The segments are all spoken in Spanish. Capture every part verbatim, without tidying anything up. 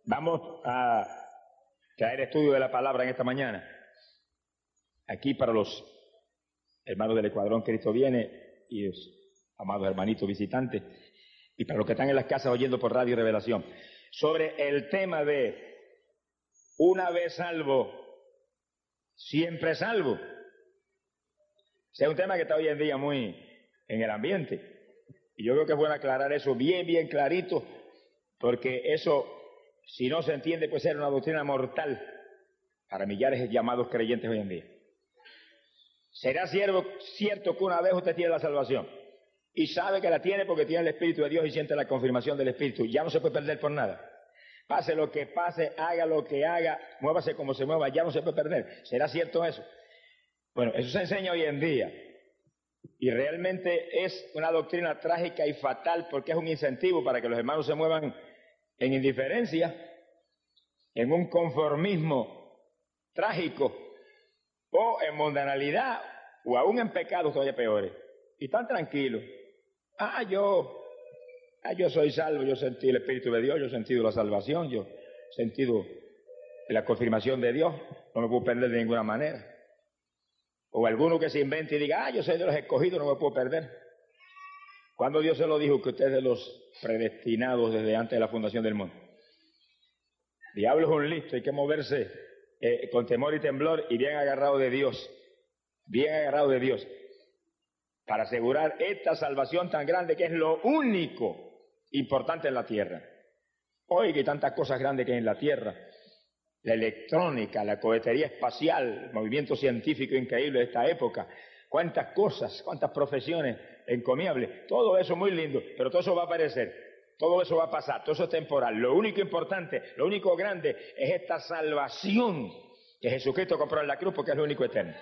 Vamos a traer estudio de la palabra en esta mañana. Aquí para los hermanos del Escuadrón Cristo Viene y los amados hermanitos visitantes, y para los que están en las casas oyendo por Radio Revelación, sobre el tema de una vez salvo, siempre salvo. Ese es un tema que está hoy en día muy en el ambiente, y yo creo que es bueno aclarar eso bien, bien clarito, porque eso, si no se entiende, puede ser una doctrina mortal para millares de llamados creyentes hoy en día. ¿Será cierto que una vez usted tiene la salvación y sabe que la tiene porque tiene el Espíritu de Dios y siente la confirmación del Espíritu? Ya no se puede perder por nada. Pase lo que pase, haga lo que haga, muévase como se mueva, ya no se puede perder. ¿Será cierto eso? Bueno, eso se enseña hoy en día y realmente es una doctrina trágica y fatal, porque es un incentivo para que los hermanos se muevan en indiferencia, en un conformismo trágico, o en mundanalidad, o aún en pecados todavía peores, y tan tranquilos. Ah, yo, ah, yo soy salvo, yo sentí el Espíritu de Dios, yo he sentido la salvación, yo he sentido la confirmación de Dios, no me puedo perder de ninguna manera. O alguno que se invente y diga, ah, yo soy de los escogidos, no me puedo perder. ¿Cuándo Dios se lo dijo que usted es de los predestinados desde antes de la fundación del mundo? Diablo es un listo, hay que moverse eh, con temor y temblor y bien agarrado de Dios, bien agarrado de Dios, para asegurar esta salvación tan grande que es lo único importante en la tierra. Hoy que hay tantas cosas grandes que hay en la tierra, la electrónica, la cohetería espacial, el movimiento científico increíble de esta época, cuántas cosas, cuántas profesiones encomiables, todo eso muy lindo, pero todo eso va a aparecer, todo eso va a pasar, todo eso es temporal. Lo único importante, lo único grande es esta salvación que Jesucristo compró en la cruz, porque es lo único eterno.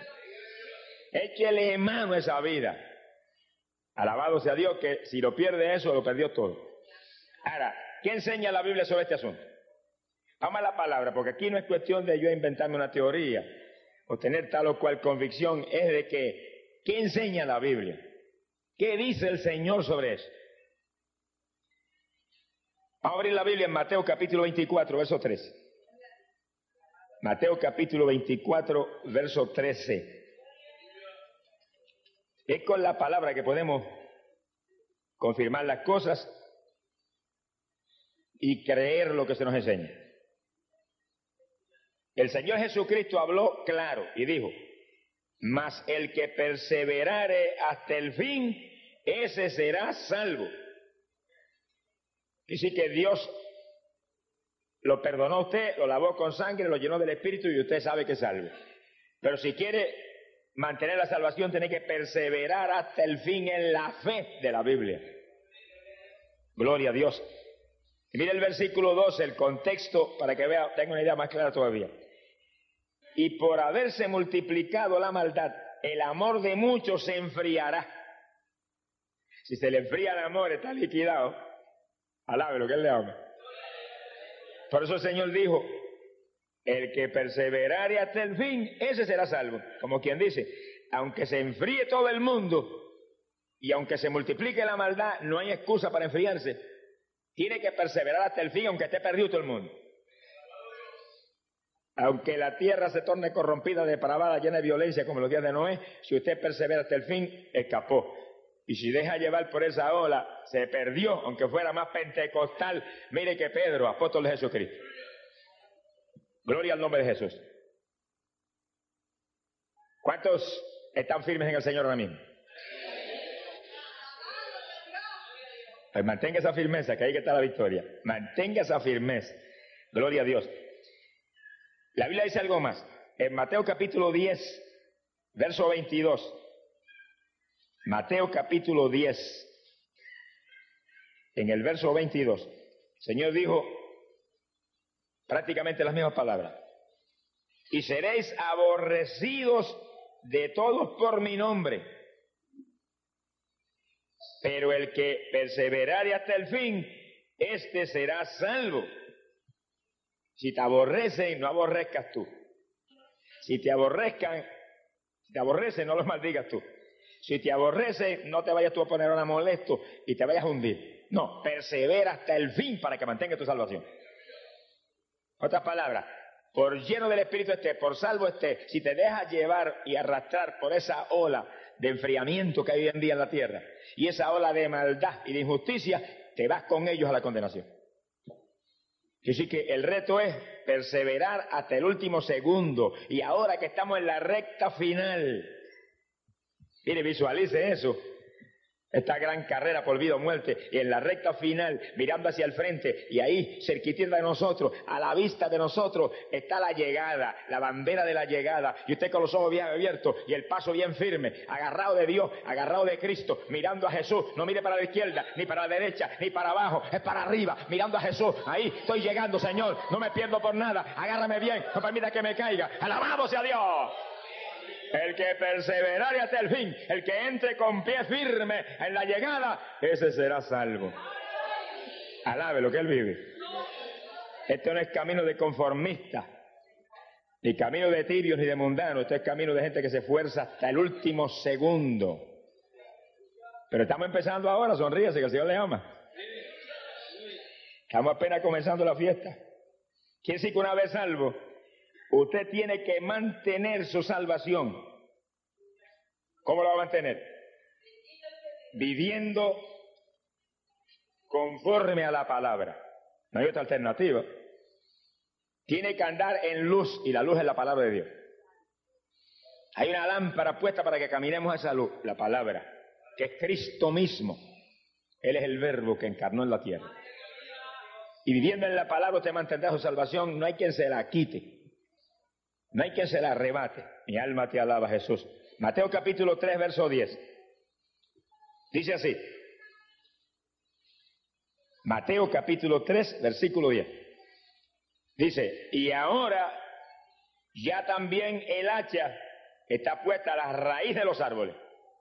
Échele mano a esa vida. Alabado sea Dios, que si lo pierde eso, lo perdió todo. Ahora, ¿qué enseña la Biblia sobre este asunto? Vamos a la palabra, porque aquí no es cuestión de yo inventarme una teoría o tener tal o cual convicción, es de que, ¿qué enseña la Biblia? ¿Qué dice el Señor sobre eso? Vamos a abrir la Biblia en Mateo capítulo veinticuatro, verso trece. Mateo capítulo veinticuatro, verso trece. Es con la palabra que podemos confirmar las cosas y creer lo que se nos enseña. El Señor Jesucristo habló claro y dijo, mas el que perseverare hasta el fin, ese será salvo. Dice que Dios lo perdonó a usted, lo lavó con sangre, lo llenó del Espíritu y usted sabe que es salvo. Pero si quiere mantener la salvación, tiene que perseverar hasta el fin en la fe de la Biblia. Gloria a Dios. Y mire el versículo doce, el contexto, para que vea, tenga una idea más clara todavía. Y por haberse multiplicado la maldad, el amor de muchos se enfriará. Si se le enfría el amor, está liquidado. Alabe lo que él le ama. Por eso el Señor dijo, el que perseverare hasta el fin, ese será salvo. Como quien dice, aunque se enfríe todo el mundo y aunque se multiplique la maldad, no hay excusa para enfriarse. Tiene que perseverar hasta el fin, aunque esté perdido todo el mundo. Aunque la tierra se torne corrompida, depravada, llena de violencia, como los días de Noé, si usted persevera hasta el fin, escapó. Y si deja llevar por esa ola, se perdió, aunque fuera más pentecostal. Mire que Pedro, apóstol de Jesucristo. Gloria al nombre de Jesús. ¿Cuántos están firmes en el Señor ahora mismo? Pues mantenga esa firmeza, que ahí que está la victoria. Mantenga esa firmeza. Gloria a Dios. La Biblia dice algo más. En Mateo capítulo diez, verso veintidós. Mateo capítulo diez, en el verso veintidós, el Señor dijo prácticamente las mismas palabras. Y seréis aborrecidos de todos por mi nombre, pero el que perseverare hasta el fin, este será salvo. Si te aborrecen, no aborrezcas tú. Si te aborrezcan, si te aborrecen, no los maldigas tú. Si te aborrecen, no te vayas tú a poner ahora molesto y te vayas a hundir. No, persevera hasta el fin para que mantenga tu salvación. Otras palabras, por lleno del Espíritu estés, por salvo estés, si te dejas llevar y arrastrar por esa ola de enfriamiento que hay hoy en día en la tierra, y esa ola de maldad y de injusticia, te vas con ellos a la condenación. Así que el reto es perseverar hasta el último segundo, y ahora que estamos en la recta final, mire, visualice eso, esta gran carrera por vida o muerte, y en la recta final, mirando hacia el frente, y ahí, cerquitita de nosotros, a la vista de nosotros, está la llegada, la bandera de la llegada, y usted con los ojos bien abiertos, y el paso bien firme, agarrado de Dios, agarrado de Cristo, mirando a Jesús, no mire para la izquierda, ni para la derecha, ni para abajo, es para arriba, mirando a Jesús, ahí, estoy llegando, Señor, no me pierdo por nada, agárrame bien, no permita que me caiga, alabado sea Dios. El que perseverare hasta el fin, el que entre con pie firme en la llegada, ese será salvo. Alabe lo que él vive. Este no es camino de conformista, ni camino de tibios ni de mundanos. Este es camino de gente que se esfuerza hasta el último segundo. Pero estamos empezando ahora, sonríase que el Señor le ama. Estamos apenas comenzando la fiesta. Quiere decir que una vez salvo, usted tiene que mantener su salvación. ¿Cómo lo va a mantener? Viviendo conforme a la palabra. No hay otra alternativa. Tiene que andar en luz, y la luz es la palabra de Dios. Hay una lámpara puesta para que caminemos a esa luz, la palabra, que es Cristo mismo. Él es el verbo que encarnó en la tierra. Y viviendo en la palabra usted mantendrá su salvación, no hay quien se la quite. No hay quien se la arrebate. Mi alma te alaba, Jesús. Mateo capítulo tres, verso diez. Dice así. Mateo capítulo tres, versículo diez. Dice, y ahora ya también el hacha está puesta a la raíz de los árboles.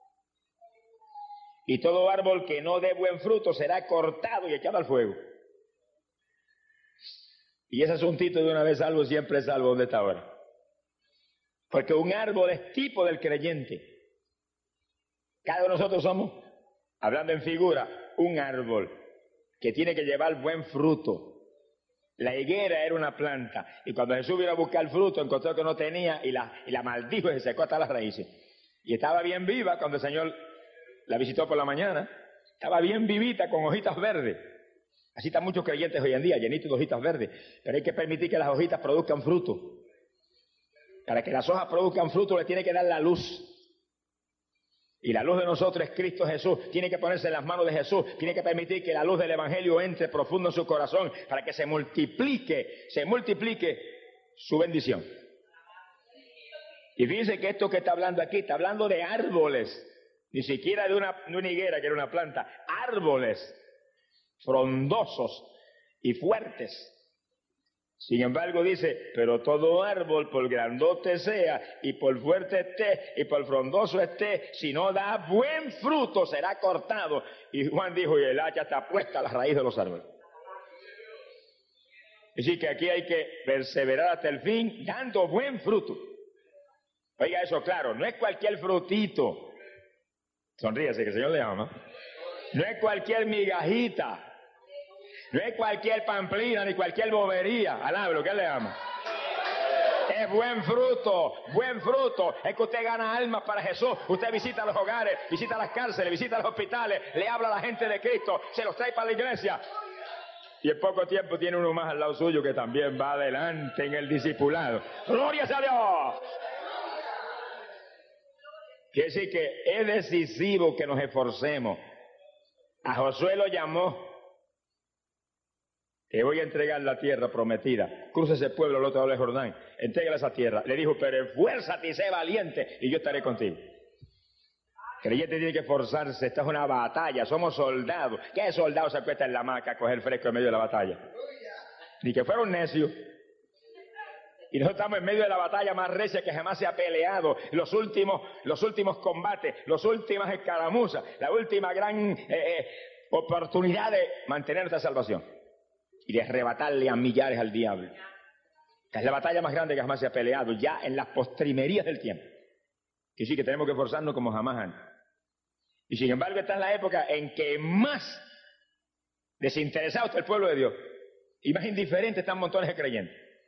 Y todo árbol que no dé buen fruto será cortado y echado al fuego. Y ese asuntito de una vez salvo siempre es salvo. ¿Dónde está ahora? Porque un árbol es tipo del creyente. Cada uno de nosotros somos, hablando en figura, un árbol que tiene que llevar buen fruto. La higuera era una planta, y cuando Jesús vino a buscar el fruto, encontró que no tenía, y la, y la maldijo y se secó hasta las raíces. Y estaba bien viva cuando el Señor la visitó por la mañana. Estaba bien vivita, con hojitas verdes. Así están muchos creyentes hoy en día, llenitos de hojitas verdes. Pero hay que permitir que las hojitas produzcan fruto. Para que las hojas produzcan fruto le tiene que dar la luz. Y la luz de nosotros es Cristo Jesús. Tiene que ponerse en las manos de Jesús. Tiene que permitir que la luz del Evangelio entre profundo en su corazón para que se multiplique, se multiplique su bendición. Y fíjense que esto que está hablando aquí, está hablando de árboles. Ni siquiera de una, de una higuera que era una planta. Árboles frondosos y fuertes. Sin embargo dice, pero todo árbol, por grandote sea, y por fuerte esté, y por frondoso esté, si no da buen fruto, será cortado. Y Juan dijo, y el hacha está puesta a la raíz de los árboles. Es decir, que aquí hay que perseverar hasta el fin, dando buen fruto. Oiga eso claro, no es cualquier frutito. Sonríese, que el Señor le ama. No es cualquier migajita. No es cualquier pamplina ni cualquier bobería. Alabe lo que él le ama. Es buen fruto, buen fruto. Es que usted gana almas para Jesús. Usted visita los hogares, visita las cárceles, visita los hospitales, le habla a la gente de Cristo, se los trae para la iglesia. Y en poco tiempo tiene uno más al lado suyo que también va adelante en el discipulado. ¡Gloria a Dios! Quiere decir que es decisivo que nos esforcemos. A Josué lo llamó. Te voy a entregar la tierra prometida. Cruza ese pueblo al otro lado del Jordán. Entrégale esa tierra. Le dijo, pero esfuérzate y sé valiente y yo estaré contigo. El creyente tiene que esforzarse. Esta es una batalla. Somos soldados. ¿Qué soldado se acuesta en la hamaca a coger fresco en medio de la batalla? Ni que fuera un necio. Y nosotros estamos en medio de la batalla más recia que jamás se ha peleado. Los últimos, los últimos combates, las últimas escaramuzas, la última gran eh, eh, oportunidad de mantener nuestra salvación. Y de arrebatarle a millares al diablo. Esta es la batalla más grande que jamás se ha peleado, ya en las postrimerías del tiempo. Que sí que tenemos que esforzarnos como jamás antes. Y sin embargo, esta es la época en que más desinteresado está el pueblo de Dios. Y más indiferente están montones de creyentes.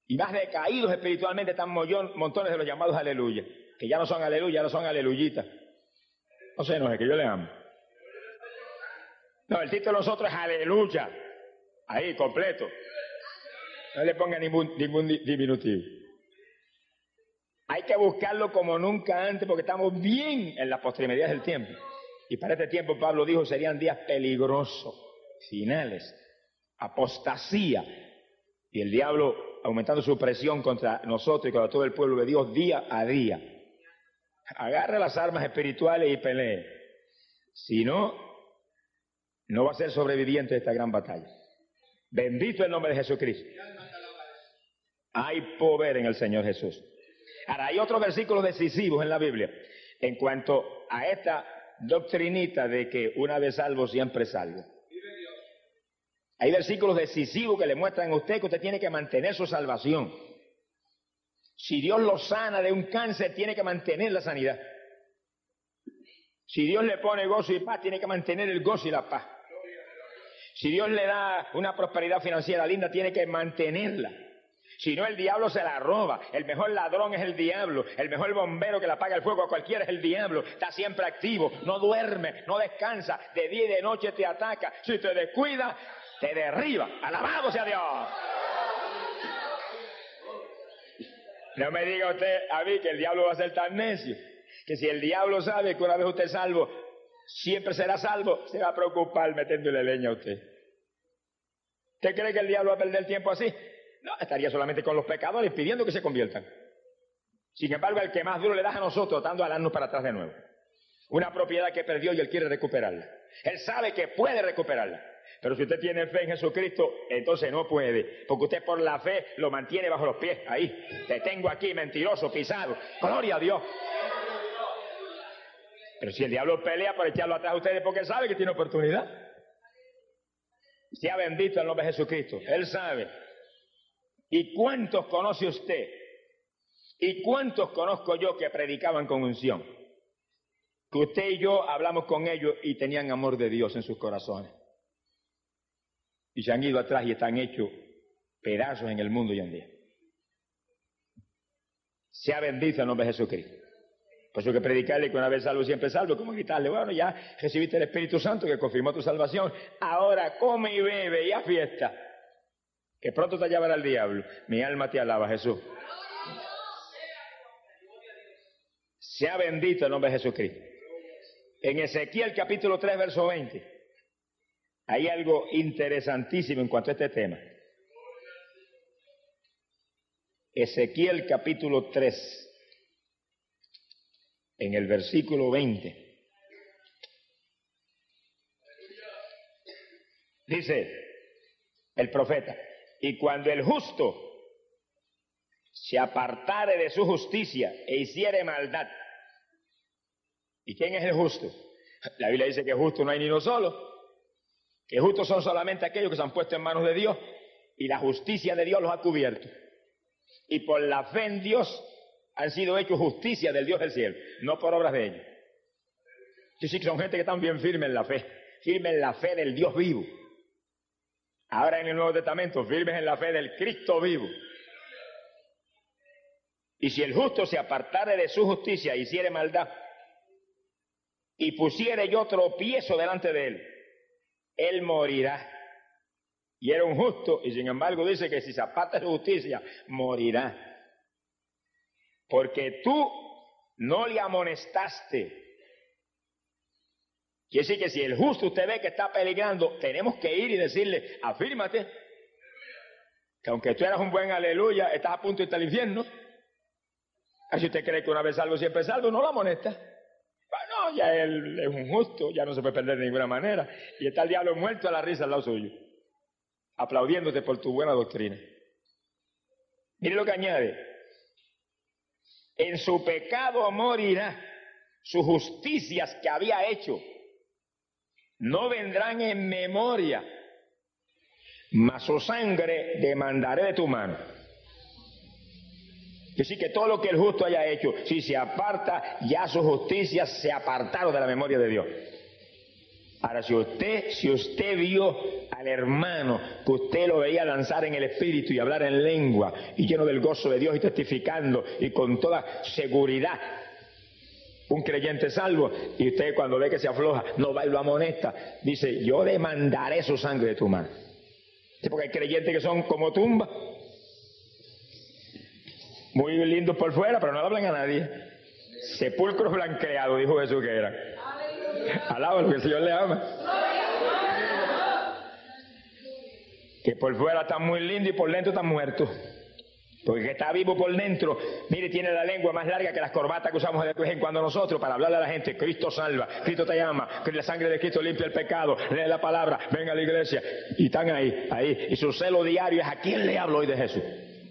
Y más decaídos espiritualmente están montones de los llamados aleluya, que ya no son aleluya, no son aleluyitas. No sé, no es que yo le amo. No, el título de nosotros es aleluya. Ahí, completo. No le ponga ningún, ningún diminutivo. Hay que buscarlo como nunca antes porque estamos bien en las postrimerías del tiempo. Y para este tiempo, Pablo dijo, serían días peligrosos, finales, apostasía. Y el diablo aumentando su presión contra nosotros y contra todo el pueblo de Dios día a día. Agarre las armas espirituales y pelee. Si no, no va a ser sobreviviente de esta gran batalla. Bendito el nombre de Jesucristo. Hay poder en el Señor Jesús. Ahora, hay otros versículos decisivos en la Biblia en cuanto a esta doctrinita de que una vez salvo, siempre salvo. Hay versículos decisivos que le muestran a usted que usted tiene que mantener su salvación. Si Dios lo sana de un cáncer, tiene que mantener la sanidad. Si Dios le pone gozo y paz, tiene que mantener el gozo y la paz. Si Dios le da una prosperidad financiera linda, tiene que mantenerla. Si no, el diablo se la roba. El mejor ladrón es el diablo. El mejor bombero que le apaga el fuego a cualquiera es el diablo. Está siempre activo, no duerme, no descansa. De día y de noche te ataca. Si te descuida, te derriba. ¡Alabado sea Dios! No me diga usted a mí que el diablo va a ser tan necio, que si el diablo sabe que una vez usted es salvo, siempre será salvo, se va a preocupar metiéndole leña a usted. ¿Usted cree que el diablo va a perder el tiempo así? No, estaría solamente con los pecadores pidiendo que se conviertan. Sin embargo, el que más duro le da a nosotros, tratando de darnos para atrás de nuevo. Una propiedad que perdió y él quiere recuperarla. Él sabe que puede recuperarla. Pero si usted tiene fe en Jesucristo, entonces no puede. Porque usted por la fe lo mantiene bajo los pies. Ahí, te tengo aquí, mentiroso, pisado. Gloria a Dios. Pero si el diablo pelea por echarlo atrás a ustedes porque sabe que tiene oportunidad. Sea bendito el nombre de Jesucristo. Él sabe. ¿Y cuántos conoce usted? ¿Y cuántos conozco yo que predicaban con unción? Que usted y yo hablamos con ellos y tenían amor de Dios en sus corazones. Y se han ido atrás y están hechos pedazos en el mundo hoy en día. Sea bendito el nombre de Jesucristo. Por eso que predicarle que una vez salvo siempre salvo, como gritarle, bueno, ya recibiste el Espíritu Santo que confirmó tu salvación, ahora come y bebe y haz fiesta, que pronto te llevará el diablo. Mi alma te alaba, Jesús. Sea bendito el nombre de Jesucristo. En Ezequiel capítulo tres, verso veinte, hay algo interesantísimo en cuanto a este tema. Ezequiel capítulo tres, en el versículo veinte. Dice el profeta, y cuando el justo se apartare de su justicia e hiciere maldad. ¿Y quién es el justo? La Biblia dice que justo no hay ni uno solo, que justos son solamente aquellos que se han puesto en manos de Dios y la justicia de Dios los ha cubierto. Y por la fe en Dios han sido hechos justicia del Dios del cielo, no por obras de ellos. Sí, sí, son gente que están bien firmes en la fe, firmes en la fe del Dios vivo. Ahora en el Nuevo Testamento, firmes en la fe del Cristo vivo. Y si el justo se apartare de su justicia e hiciere maldad, y pusiere yo tropiezo delante de él, él morirá. Y era un justo, y sin embargo dice que si se aparta de su justicia, morirá. Porque tú no le amonestaste. Quiere decir que si el justo usted ve que está peligrando, tenemos que ir y decirle, afírmate, que aunque tú eras un buen aleluya, estás a punto de irte al infierno. Si usted cree que una vez salvo siempre salvo, no lo amonesta. Bueno, ya él es un justo, ya no se puede perder de ninguna manera. Y está el diablo muerto a la risa al lado suyo, aplaudiéndote por tu buena doctrina. Mire lo que añade. En su pecado morirá, sus justicias que había hecho no vendrán en memoria, mas su sangre demandaré de tu mano. Que sí, que todo lo que el justo haya hecho, si se aparta, ya sus justicias se apartaron de la memoria de Dios. Ahora, si usted, si usted vio al hermano que usted lo veía danzar en el espíritu y hablar en lengua y lleno del gozo de Dios y testificando y con toda seguridad, un creyente salvo, y usted cuando ve que se afloja, no va y lo amonesta, dice, yo demandaré su sangre de tu mano. Sí, porque hay creyentes que son como tumbas, muy lindos por fuera, pero no hablan a nadie. Sepulcros blanqueados, dijo Jesús que eran. Alábalo, que el Señor le ama. Que por fuera está muy lindo y por dentro está muerto. Porque el que está vivo por dentro, mire, tiene la lengua más larga que las corbatas que usamos de vez en cuando nosotros para hablarle a la gente. Cristo salva, Cristo te llama, que la sangre de Cristo limpia el pecado, lee la palabra, venga a la iglesia. Y están ahí, ahí. Y su celo diario es: ¿a quién le hablo hoy de Jesús?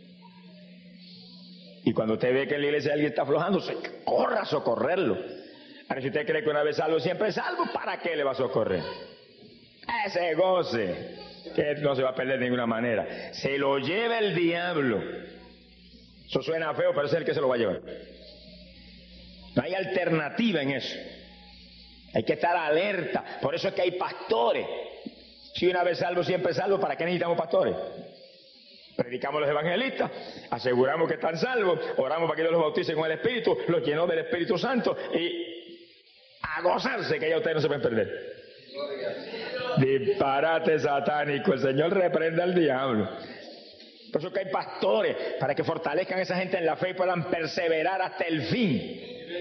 Y cuando usted ve que en la iglesia alguien está aflojando, se corra a socorrerlo. Ahora, si usted cree que una vez salvo siempre es salvo, ¿para qué le va a socorrer? Ese goce, que no se va a perder de ninguna manera. Se lo lleva el diablo. Eso suena feo, pero es el que se lo va a llevar. No hay alternativa en eso. Hay que estar alerta. Por eso es que hay pastores. Si una vez salvo siempre salvo, ¿para qué necesitamos pastores? Predicamos los evangelistas, aseguramos que están salvos, oramos para que Dios los bautice con el Espíritu, los llenó del Espíritu Santo y a gozarse, que ya ustedes no se pueden perder. Disparate satánico, el Señor reprenda al diablo. Por eso que hay pastores, para que fortalezcan a esa gente en la fe y puedan perseverar hasta el fin.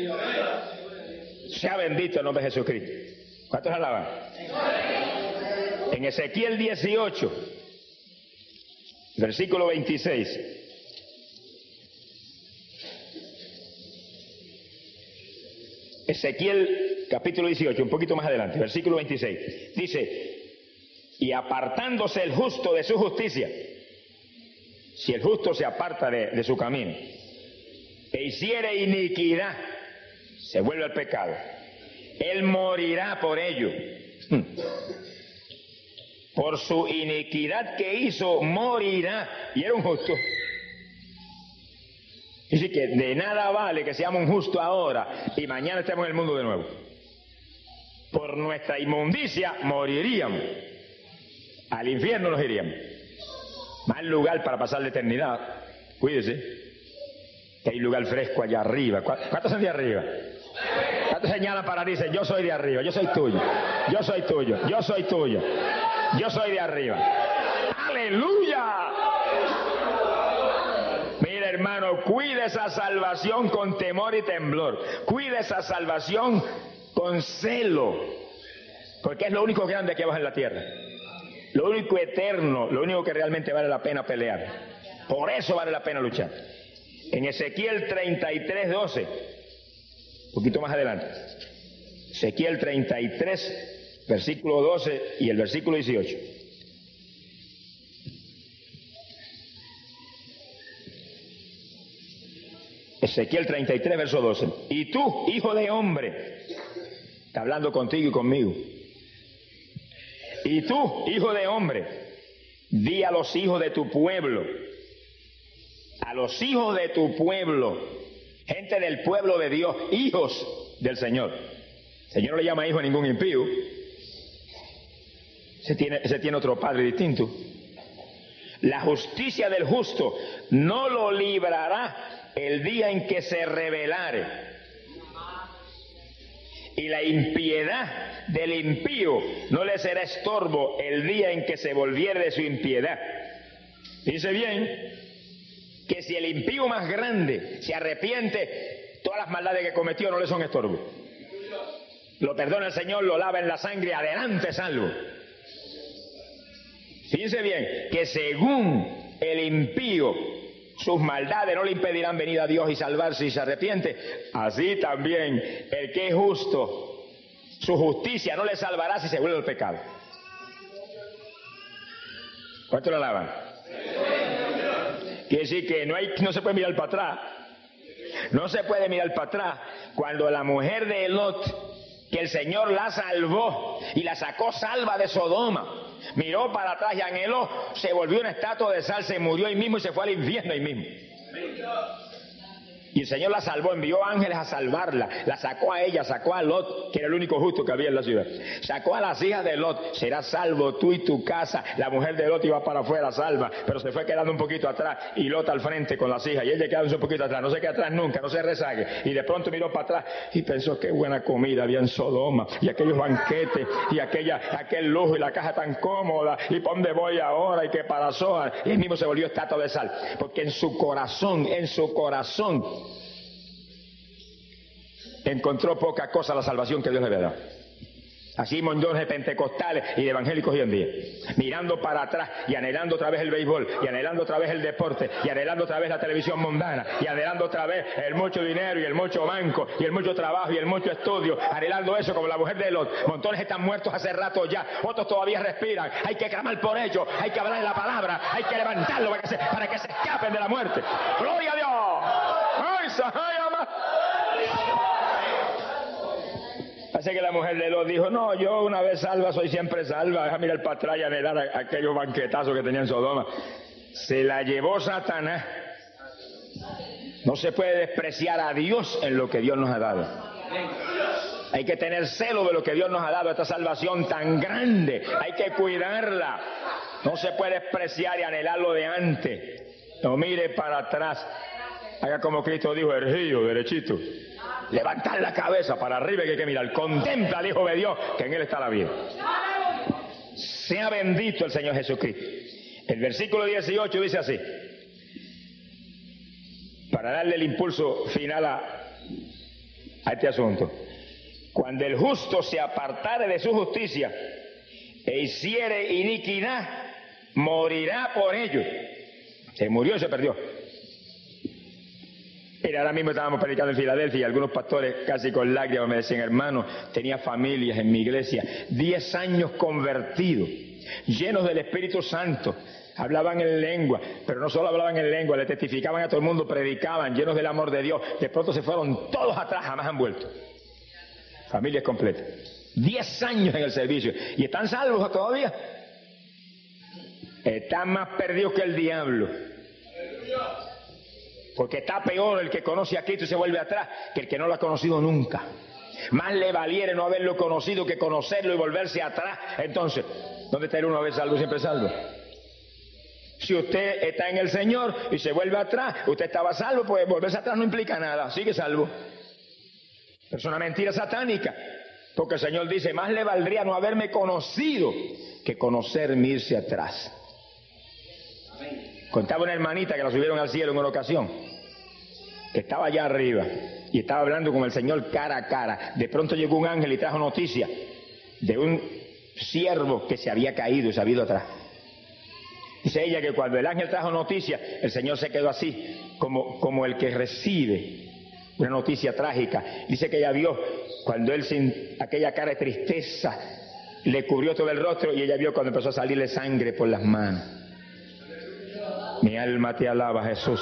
Sea bendito el nombre de Jesucristo. ¿Cuántos alaban? En Ezequiel dieciocho, versículo veintiséis. Ezequiel capítulo dieciocho, un poquito más adelante, versículo veintiséis. Dice: y apartándose el justo de su justicia, si el justo se aparta de, de su camino, e hiciere iniquidad, se vuelve al pecado, él morirá por ello. Por su iniquidad que hizo, morirá. Y era un justo. Dice que de nada vale que seamos un justo ahora y mañana estemos en el mundo de nuevo. Por nuestra inmundicia moriríamos. Al infierno nos iríamos. Mal lugar para pasar la eternidad. Cuídese, que hay lugar fresco allá arriba. ¿Cuántos son de arriba? ¿Cuántos señalan para dicen: yo soy de arriba, yo soy tuyo, yo soy tuyo, yo soy tuyo, yo soy de arriba? ¡Aleluya! Mira, hermano, cuide esa salvación con temor y temblor. Cuide esa salvación con celo, porque es lo único grande que baja en la tierra, lo único eterno, lo único que realmente vale la pena pelear. Por eso vale la pena luchar. En Ezequiel treinta y tres, doce, un poquito más adelante, Ezequiel treinta y tres, versículo doce y el versículo dieciocho. Ezequiel treinta y tres, verso doce. Y tú, hijo de hombre, está hablando contigo y conmigo. Y tú, hijo de hombre, di a los hijos de tu pueblo, a los hijos de tu pueblo, gente del pueblo de Dios, hijos del Señor. El Señor no le llama hijo a ningún impío. Ese tiene, ese tiene otro padre distinto. La justicia del justo no lo librará el día en que se rebelare, y la impiedad del impío no le será estorbo el día en que se volviere de su impiedad. Dice bien que si el impío más grande se arrepiente, todas las maldades que cometió no le son estorbo. Lo perdona el Señor, lo lava en la sangre, adelante salvo. Fíjense bien que según el impío sus maldades no le impedirán venir a Dios y salvarse si se arrepiente, así también el que es justo, su justicia no le salvará si se vuelve al pecado. ¿Cuánto lo alaban? Quiere decir que no, hay, no se puede mirar para atrás. No se puede mirar para atrás cuando la mujer de Lot, que el Señor la salvó y la sacó salva de Sodoma, miró para atrás y anheló, se volvió una estatua de sal, se murió ahí mismo y se fue al infierno ahí mismo. Y el Señor la salvó, envió ángeles a salvarla, la sacó a ella, sacó a Lot, que era el único justo que había en la ciudad. Sacó a las hijas de Lot, serás salvo tú y tu casa. La mujer de Lot iba para afuera salva, pero se fue quedando un poquito atrás y Lot al frente con las hijas. Y ella quedó un poquito atrás, no se queda atrás nunca, no se rezague. Y de pronto miró para atrás y pensó qué buena comida había en Sodoma, y aquellos banquetes, y aquella, aquel lujo y la caja tan cómoda, y para dónde voy ahora, y qué para Zoar. Y él mismo se volvió estatua de sal, porque en su corazón, en su corazón, encontró poca cosa la salvación que Dios le había dado. Así montones de pentecostales y de evangélicos hoy en día, mirando para atrás y anhelando otra vez el béisbol, y anhelando otra vez el deporte, y anhelando otra vez la televisión mundana, y anhelando otra vez el mucho dinero y el mucho banco y el mucho trabajo y el mucho estudio, anhelando eso como la mujer de Lot. Montones están muertos hace rato ya, otros todavía respiran. Hay que clamar por ellos, hay que hablar de la palabra, hay que levantarlo para que se, para que se escapen de la muerte. ¡Gloria a Dios! ¡Ay, Sahayama! Así que la mujer de Lot dijo, no, yo una vez salva soy siempre salva, deja mirar para atrás y anhelar a, a aquellos banquetazos que tenían en Sodoma. Se la llevó Satanás. No se puede despreciar a Dios en lo que Dios nos ha dado. Hay que tener celo de lo que Dios nos ha dado, esta salvación tan grande. Hay que cuidarla. No se puede despreciar y anhelar lo de antes. No mire para atrás. Haga como Cristo dijo, erguido, derechito. Levantar la cabeza para arriba, que hay que mirar. Contempla al Hijo de Dios, que en Él está la vida. Sea bendito el Señor Jesucristo. El versículo dieciocho dice así, para darle el impulso final a, a este asunto. Cuando el justo se apartare de su justicia e hiciere iniquidad, morirá por ello. Se murió y se perdió. Mira, ahora mismo estábamos predicando en Filadelfia y algunos pastores casi con lágrimas me decían, hermano, tenía familias en mi iglesia, diez años convertidos, llenos del Espíritu Santo, hablaban en lengua, pero no solo hablaban en lengua, le testificaban a todo el mundo, predicaban, llenos del amor de Dios. De pronto se fueron todos atrás, jamás han vuelto. Familias completas. Diez años en el servicio. ¿Y están salvos todavía? Están más perdidos que el diablo. Porque está peor el que conoce a Cristo y se vuelve atrás que el que no lo ha conocido nunca. Más le valiere no haberlo conocido que conocerlo y volverse atrás. Entonces, ¿dónde está el uno a vez salvo, siempre salvo? Si usted está en el Señor y se vuelve atrás, usted estaba salvo, pues volverse atrás no implica nada, sigue salvo. Pero es una mentira satánica, porque el Señor dice, más le valdría no haberme conocido que conocerme irse atrás. Contaba una hermanita que la subieron al cielo en una ocasión, que estaba allá arriba y estaba hablando con el Señor cara a cara. De pronto llegó un ángel y trajo noticia de un siervo que se había caído y se había ido atrás. Dice ella que cuando el ángel trajo noticia, el Señor se quedó así, como, como el que recibe una noticia trágica. Dice que ella vio cuando él, sin aquella cara de tristeza, le cubrió todo el rostro, y ella vio cuando empezó a salirle sangre por las manos. Mi alma te alaba, Jesús.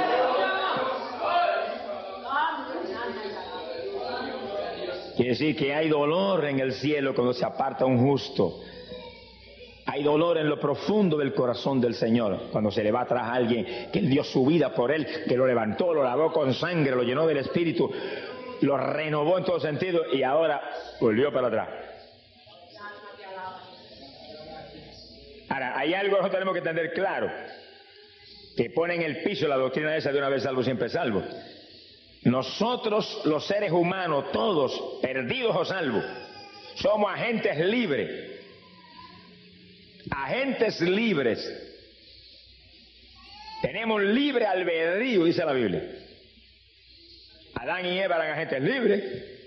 Quiere decir que hay dolor en el cielo cuando se aparta un justo. Hay dolor en lo profundo del corazón del Señor cuando se le va atrás a alguien que Él dio su vida por él, que lo levantó, lo lavó con sangre, lo llenó del Espíritu, lo renovó en todo sentido y ahora volvió para atrás. Ahora, hay algo que nosotros tenemos que tener claro, que pone en el piso la doctrina esa de una vez salvo, siempre salvo. Nosotros, los seres humanos, todos, perdidos o salvos, somos agentes libres. Agentes libres. Tenemos libre albedrío, dice la Biblia. Adán y Eva eran agentes libres.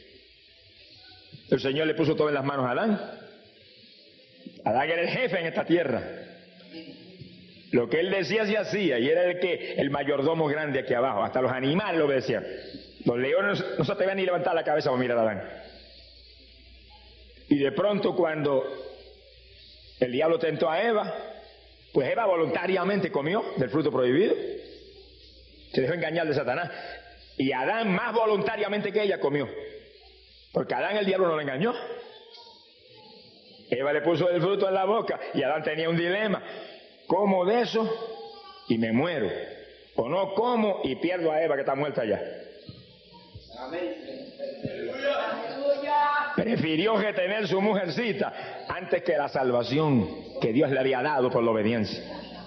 El Señor le puso todo en las manos a Adán. Adán era el jefe en esta tierra. Lo que él decía se hacía, y era el que el mayordomo grande aquí abajo. Hasta los animales lo obedecían. Los leones no se atrevían ni levantar la cabeza para mirar a Adán. Y de pronto, cuando el diablo tentó a Eva, pues Eva voluntariamente comió del fruto prohibido, se dejó engañar de Satanás, y Adán más voluntariamente que ella comió, porque a Adán el diablo no le engañó. Eva le puso el fruto en la boca y Adán tenía un dilema: como de eso y me muero, o no como y pierdo a Eva que está muerta ya. Prefirió retener su mujercita antes que la salvación que Dios le había dado por la obediencia.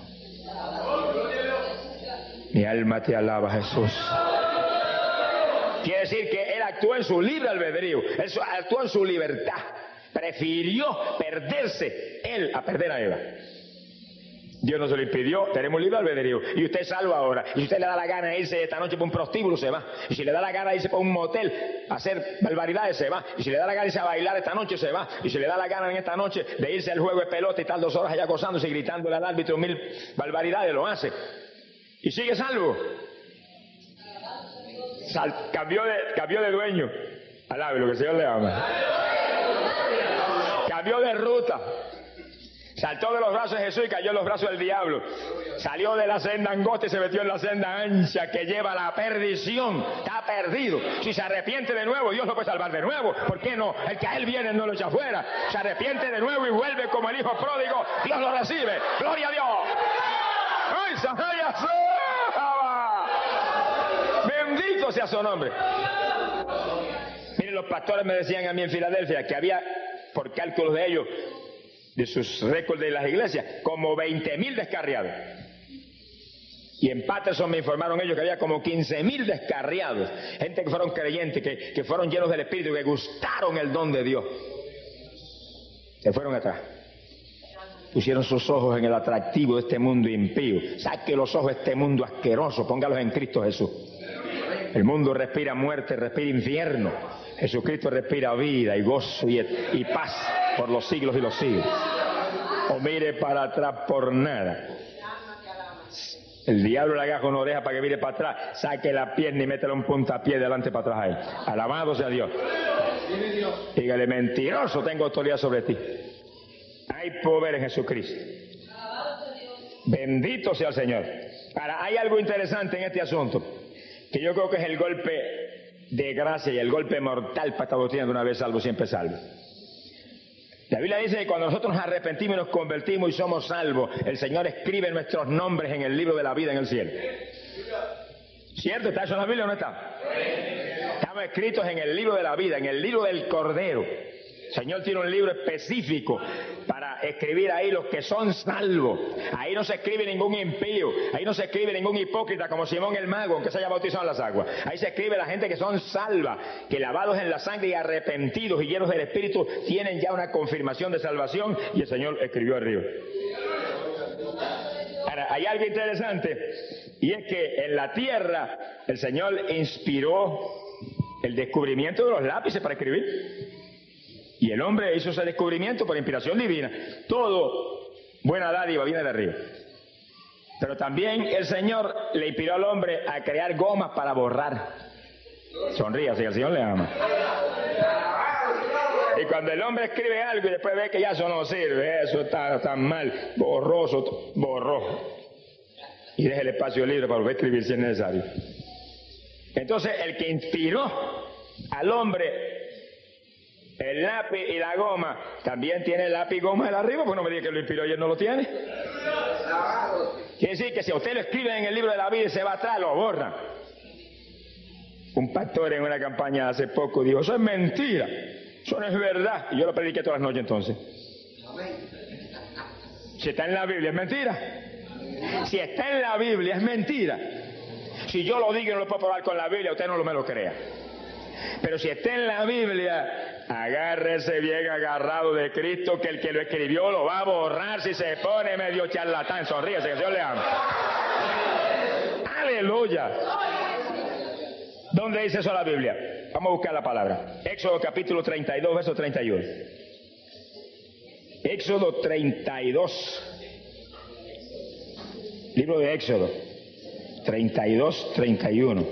Mi alma te alaba, Jesús. Quiere decir que él actuó en su libre albedrío, él actuó en su libertad. Prefirió perderse él a perder a Eva. Dios no se lo impidió, tenemos libre albedrío. Y usted es salvo ahora. Y si usted le da la gana de irse esta noche por un prostíbulo, se va. Y si le da la gana de irse por un motel a hacer barbaridades, se va. Y si le da la gana de irse a bailar esta noche, se va. Y si le da la gana en esta noche de irse al juego de pelota y estar dos horas allá gozándose y gritándole al árbitro mil barbaridades, lo hace. Y sigue salvo. Sal, cambió, de, cambió de dueño. Alabe lo que el Señor le ama. Cambió de ruta. Saltó de los brazos de Jesús y cayó en los brazos del diablo. Salió de la senda angosta y se metió en la senda ancha que lleva a la perdición. Está perdido. Si se arrepiente de nuevo, Dios lo puede salvar de nuevo. ¿Por qué no? El que a él viene no lo echa fuera. Se arrepiente de nuevo y vuelve como el hijo pródigo. Dios lo recibe. ¡Gloria a Dios! ¡Ay, Sahaya Saba! Bendito sea su nombre. Miren, los pastores me decían a mí en Filadelfia que había, por cálculos de ellos, de sus récords de las iglesias, como veinte mil descarriados. Y en Patterson me informaron ellos que había como quince mil descarriados, gente que fueron creyentes, que, que fueron llenos del Espíritu, que gustaron el don de Dios. Se fueron atrás. Pusieron sus ojos en el atractivo de este mundo impío. Saque los ojos de este mundo asqueroso, póngalos en Cristo Jesús. El mundo respira muerte, respira infierno. Jesucristo respira vida y gozo y, y paz por los siglos y los siglos. O mire para atrás por nada. El diablo le agarra una oreja para que mire para atrás, saque la pierna y métele un puntapié delante para atrás a él. Alabado sea Dios. Dígale, mentiroso, tengo autoridad sobre ti. Hay poder en Jesucristo. Bendito sea el Señor. Ahora, hay algo interesante en este asunto, que yo creo que es el golpe de gracia y el golpe mortal para esta doctrina de una vez salvo, siempre salvo. La Biblia dice que cuando nosotros nos arrepentimos y nos convertimos y somos salvos, el Señor escribe nuestros nombres en el libro de la vida en el cielo. ¿Cierto? ¿Está eso en la Biblia o no está? Estamos escritos en el libro de la vida, en el libro del Cordero. El Señor tiene un libro específico para escribir ahí los que son salvos. Ahí no se escribe ningún impío, ahí no se escribe ningún hipócrita como Simón el Mago, aunque se haya bautizado en las aguas. Ahí se escribe la gente que son salvas, que lavados en la sangre y arrepentidos y llenos del Espíritu tienen ya una confirmación de salvación, y el Señor escribió arriba. Ahora, hay algo interesante, y es que en la tierra el Señor inspiró el descubrimiento de los lápices para escribir. Y el hombre hizo ese descubrimiento por inspiración divina. Todo buena dádiva viene de arriba. Pero también el Señor le inspiró al hombre a crear gomas para borrar. Sonríe, si el Señor le ama. Y cuando el hombre escribe algo y después ve que ya eso no sirve, eso está tan mal, borroso, borró. Y deja el espacio libre para volver a escribir si es necesario. Entonces, el que inspiró al hombre el lápiz y la goma, también tiene el lápiz y goma de arriba, pues no me diga que lo inspiró y él no lo tiene. Quiere decir que si a usted lo escribe en el libro de la vida y se va atrás, lo borra. Un pastor en una campaña hace poco dijo, eso es mentira, eso no es verdad. Y yo lo prediqué todas las noches entonces. Si está en la Biblia, es mentira. Si está en la Biblia, es mentira. Si yo lo digo y no lo puedo probar con la Biblia, usted no lo me lo crea. Pero si está en la Biblia, agárrese bien agarrado de Cristo, que el que lo escribió lo va a borrar si se pone medio charlatán. Sonríese, que Dios le ama. Aleluya. ¿Dónde dice eso la Biblia? Vamos a buscar la palabra. Éxodo capítulo treinta y dos, verso treinta y uno. Éxodo treinta y dos. Libro de Éxodo treinta y dos, treinta y uno.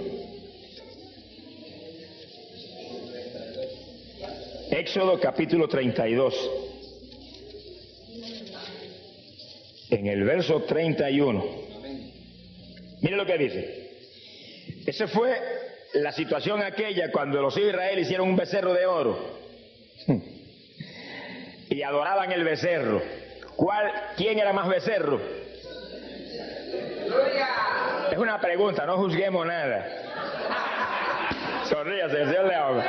Éxodo capítulo treinta y dos. En el verso treinta y uno. Mire lo que dice. Esa fue la situación aquella cuando los hijos de Israel hicieron un becerro de oro y adoraban el becerro. ¿Cuál, quién era más becerro? Es una pregunta, no juzguemos nada. Sonríase, el Señor le habla.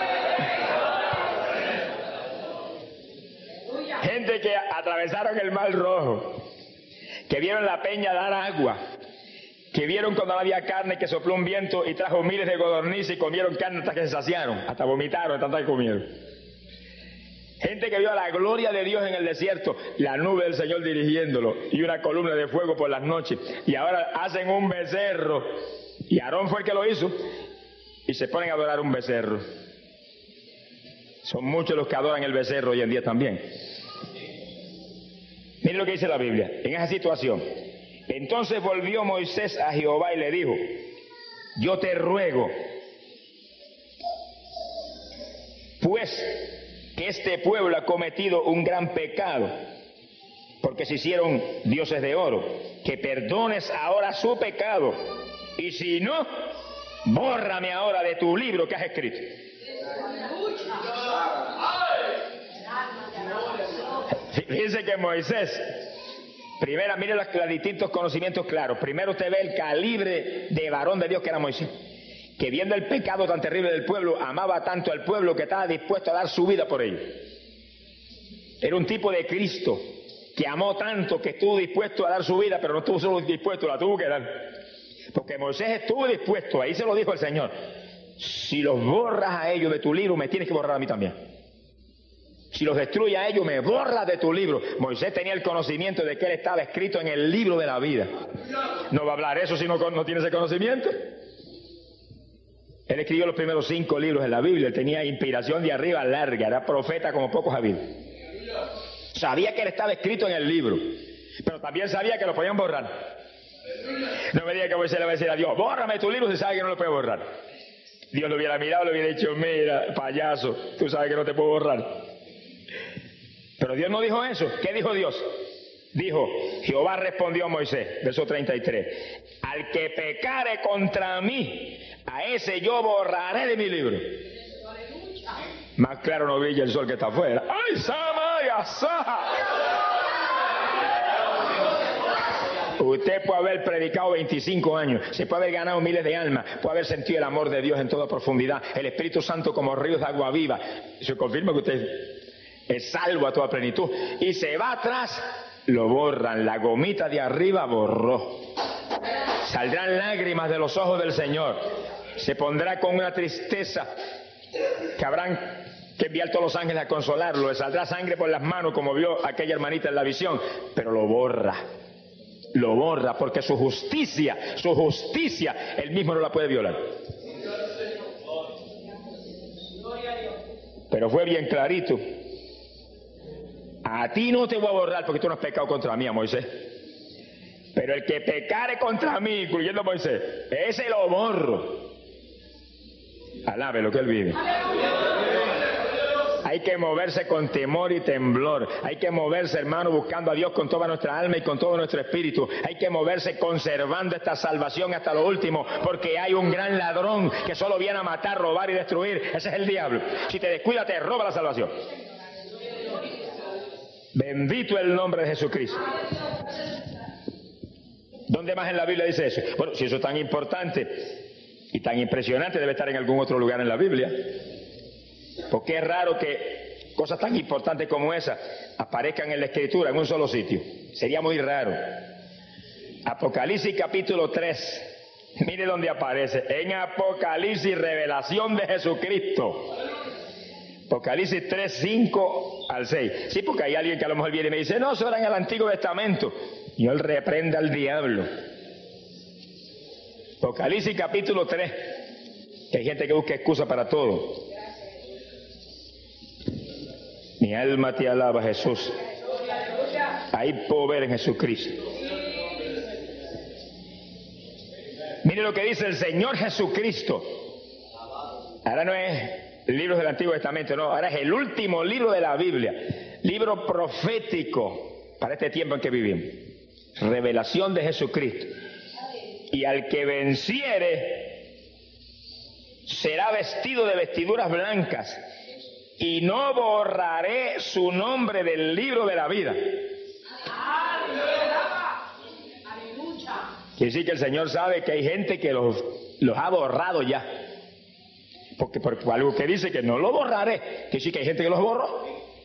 Gente que atravesaron el Mar Rojo, que vieron la peña dar agua, que vieron cuando no había carne que sopló un viento y trajo miles de codornices y comieron carne hasta que se saciaron, hasta vomitaron de tanta que comieron. Gente que vio la gloria de Dios en el desierto, la nube del Señor dirigiéndolo y una columna de fuego por las noches, y ahora hacen un becerro, y Aarón fue el que lo hizo, y se ponen a adorar un becerro. Son muchos los que adoran el becerro hoy en día también. Miren lo que dice la Biblia, en esa situación. Entonces volvió Moisés a Jehová y le dijo, yo te ruego, pues que este pueblo ha cometido un gran pecado, porque se hicieron dioses de oro, que perdones ahora su pecado, y si no, bórrame ahora de tu libro que has escrito. Fíjense que Moisés, primero, mire los, los distintos conocimientos claros. Primero usted ve el calibre de varón de Dios que era Moisés, que viendo el pecado tan terrible del pueblo, amaba tanto al pueblo que estaba dispuesto a dar su vida por ello. Era un tipo de Cristo que amó tanto que estuvo dispuesto a dar su vida, pero no estuvo solo dispuesto, la tuvo que dar. Porque Moisés estuvo dispuesto, ahí se lo dijo el Señor, si los borras a ellos de tu libro, me tienes que borrar a mí también. Si los destruye a ellos, me borras de tu libro. Moisés tenía el conocimiento de que él estaba escrito en el libro de la vida. No va a hablar eso si no, no tiene ese conocimiento. Él escribió los primeros cinco libros de la Biblia, él tenía inspiración de arriba larga, era profeta como pocos ha habido. Sabía que él estaba escrito en el libro, pero también sabía que lo podían borrar. No me diga que Moisés le va a decir a Dios, bórrame tu libro si sabe que no lo puede borrar. Dios lo hubiera mirado y le hubiera dicho, mira, payaso, tú sabes que no te puedo borrar. Pero Dios no dijo eso. ¿Qué dijo Dios? Dijo, Jehová respondió a Moisés, verso treinta y tres, al que pecare contra mí, a ese yo borraré de mi libro. Más claro no brilla el sol que está afuera. ¡Ay, Sama y Asaja! Usted puede haber predicado veinticinco años, se puede haber ganado miles de almas, puede haber sentido el amor de Dios en toda profundidad, el Espíritu Santo como ríos de agua viva. Eso confirma que usted es salvo a toda plenitud. Y se va atrás, lo borran, la gomita de arriba borró. Saldrán lágrimas de los ojos del Señor. Se pondrá con una tristeza que habrán que enviar todos los ángeles a consolarlo. Le saldrá sangre por las manos como vio aquella hermanita en la visión, pero lo borra. Lo borra porque su justicia, su justicia, él mismo no la puede violar. Pero fue bien clarito. A ti no te voy a borrar porque tú no has pecado contra mí, Moisés. Pero el que pecare contra mí, incluyendo a Moisés, ese lo borro. Alabe lo que él vive. Hay que moverse con temor y temblor. Hay que moverse, hermano, buscando a Dios con toda nuestra alma y con todo nuestro espíritu. Hay que moverse conservando esta salvación hasta lo último, porque hay un gran ladrón que solo viene a matar, robar y destruir. Ese es el diablo. Si te descuidas, te roba la salvación. Bendito el nombre de Jesucristo. ¿Dónde más en la Biblia dice eso? Bueno, si eso es tan importante y tan impresionante, debe estar en algún otro lugar en la Biblia. Porque es raro que cosas tan importantes como esa aparezcan en la Escritura en un solo sitio. Sería muy raro. Apocalipsis capítulo tres. Mire dónde aparece. En Apocalipsis, revelación de Jesucristo. Apocalipsis tres, cinco al seis. Sí, porque hay alguien que a lo mejor viene y me dice, no, eso era en el Antiguo Testamento. Y él reprende al diablo. Apocalipsis capítulo tres. Que hay gente que busca excusa para todo. Mi alma te alaba, Jesús. Hay poder en Jesucristo. Mire lo que dice el Señor Jesucristo. Ahora no es libros del Antiguo Testamento, no, ahora es el último libro de la Biblia, libro profético para este tiempo en que vivimos. Revelación de Jesucristo. Y al que venciere será vestido de vestiduras blancas, y no borraré su nombre del libro de la vida. Quiere decir que el Señor sabe que hay gente que los, los ha borrado ya. Porque por algo que dice que no lo borraré, quiere decir que hay gente que los borró.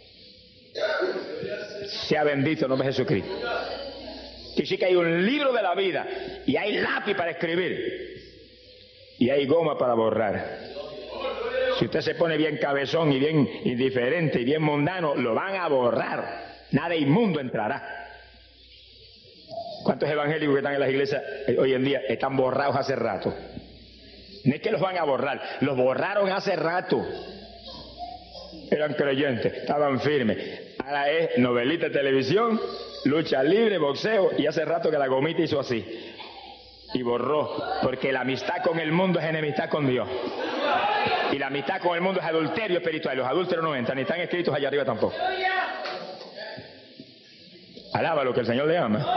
Sea bendito el nombre de Jesucristo. Quiere decir que hay un libro de la vida y hay lápiz para escribir y hay goma para borrar. Si usted se pone bien cabezón y bien indiferente y bien mundano, lo van a borrar. Nada inmundo entrará. ¿Cuántos evangélicos que están en las iglesias hoy en día están borrados hace rato? No es que los van a borrar, los borraron hace rato. Eran creyentes, estaban firmes. Ahora es novelita de televisión, lucha libre, boxeo, y hace rato que la gomita hizo así. Y borró, porque la amistad con el mundo es enemistad con Dios. Y la amistad con el mundo es adulterio espiritual. Los adúlteros no entran, ni están escritos allá arriba tampoco. Alaba lo que el Señor le ama.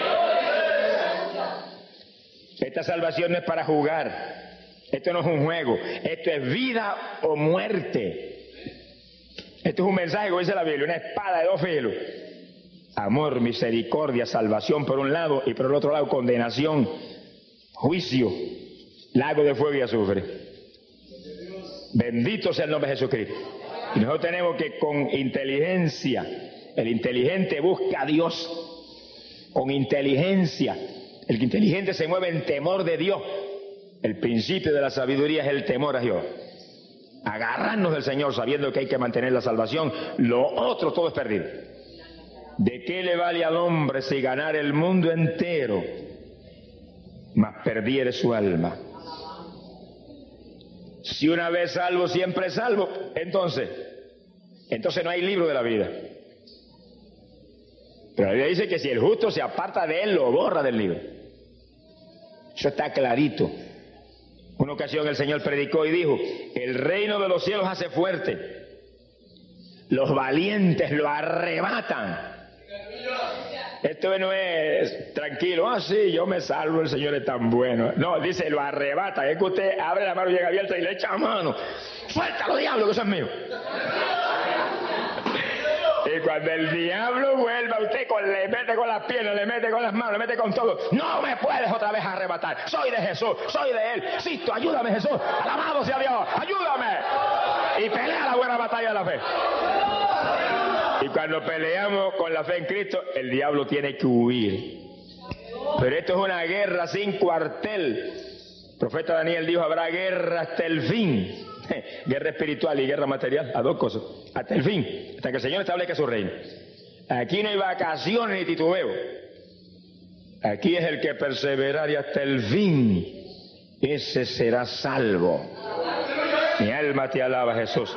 Esta salvación no es para jugar. Esto no es un juego. Esto es vida o muerte. Esto es un mensaje, como dice la Biblia, una espada de dos filos. Amor, misericordia, salvación por un lado, y por el otro lado condenación, juicio, lago de fuego y azufre. Bendito sea el nombre de Jesucristo. Y nosotros tenemos que con inteligencia, el inteligente busca a Dios con inteligencia. El inteligente se mueve en temor de Dios. El principio de la sabiduría es el temor a Dios. Agarrarnos del Señor sabiendo que hay que mantener la salvación. Lo otro todo es perdido. ¿De qué le vale al hombre si ganar el mundo entero, mas perdiere su alma? Si una vez salvo, siempre salvo, entonces, entonces no hay libro de la vida. Pero la Biblia dice que si el justo se aparta de él, lo borra del libro. Eso está clarito. Una ocasión el Señor predicó y dijo: el reino de los cielos hace fuerte, los valientes lo arrebatan. Esto no es tranquilo, ah sí, yo me salvo, el Señor es tan bueno. No, dice, lo arrebata. Es que usted abre la mano bien abierta y le echa mano. Suéltalo, diablo, que eso es mío. Y cuando el diablo vuelva, usted con, le mete con las piernas, le mete con las manos, le mete con todo. No me puedes otra vez arrebatar. Soy de Jesús, soy de Él. Sisto, ayúdame, Jesús. Alabado sea Dios, ayúdame. Y pelea la buena batalla de la fe. Y cuando peleamos con la fe en Cristo, el diablo tiene que huir. Pero esto es una guerra sin cuartel. El profeta Daniel dijo: habrá guerra hasta el fin. Guerra espiritual y guerra material, a dos cosas. Hasta el fin, hasta que el Señor establezca su reino. Aquí no hay vacaciones ni titubeo. Aquí es el que perseverar y hasta el fin, ese será salvo. Mi alma te alaba, Jesús.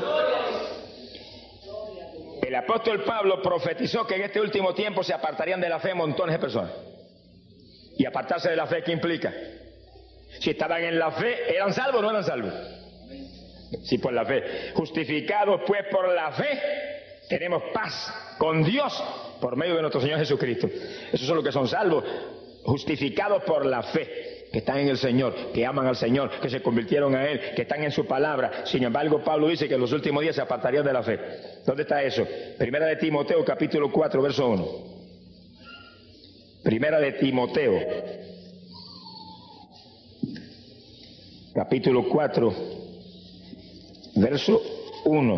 El apóstol Pablo profetizó que en este último tiempo se apartarían de la fe montones de personas. ¿Y apartarse de la fe qué implica? Si estaban en la fe, ¿eran salvos o no eran salvos? Sí, por la fe. Justificados pues por la fe, tenemos paz con Dios por medio de nuestro Señor Jesucristo. Esos son los que son salvos, justificados por la fe, que están en el Señor, que aman al Señor, que se convirtieron a Él, que están en su palabra. Sin embargo, Pablo dice que en los últimos días se apartarían de la fe. ¿Dónde está eso? Primera de Timoteo, capítulo cuatro, verso uno. Primera de Timoteo, capítulo cuatro, verso uno.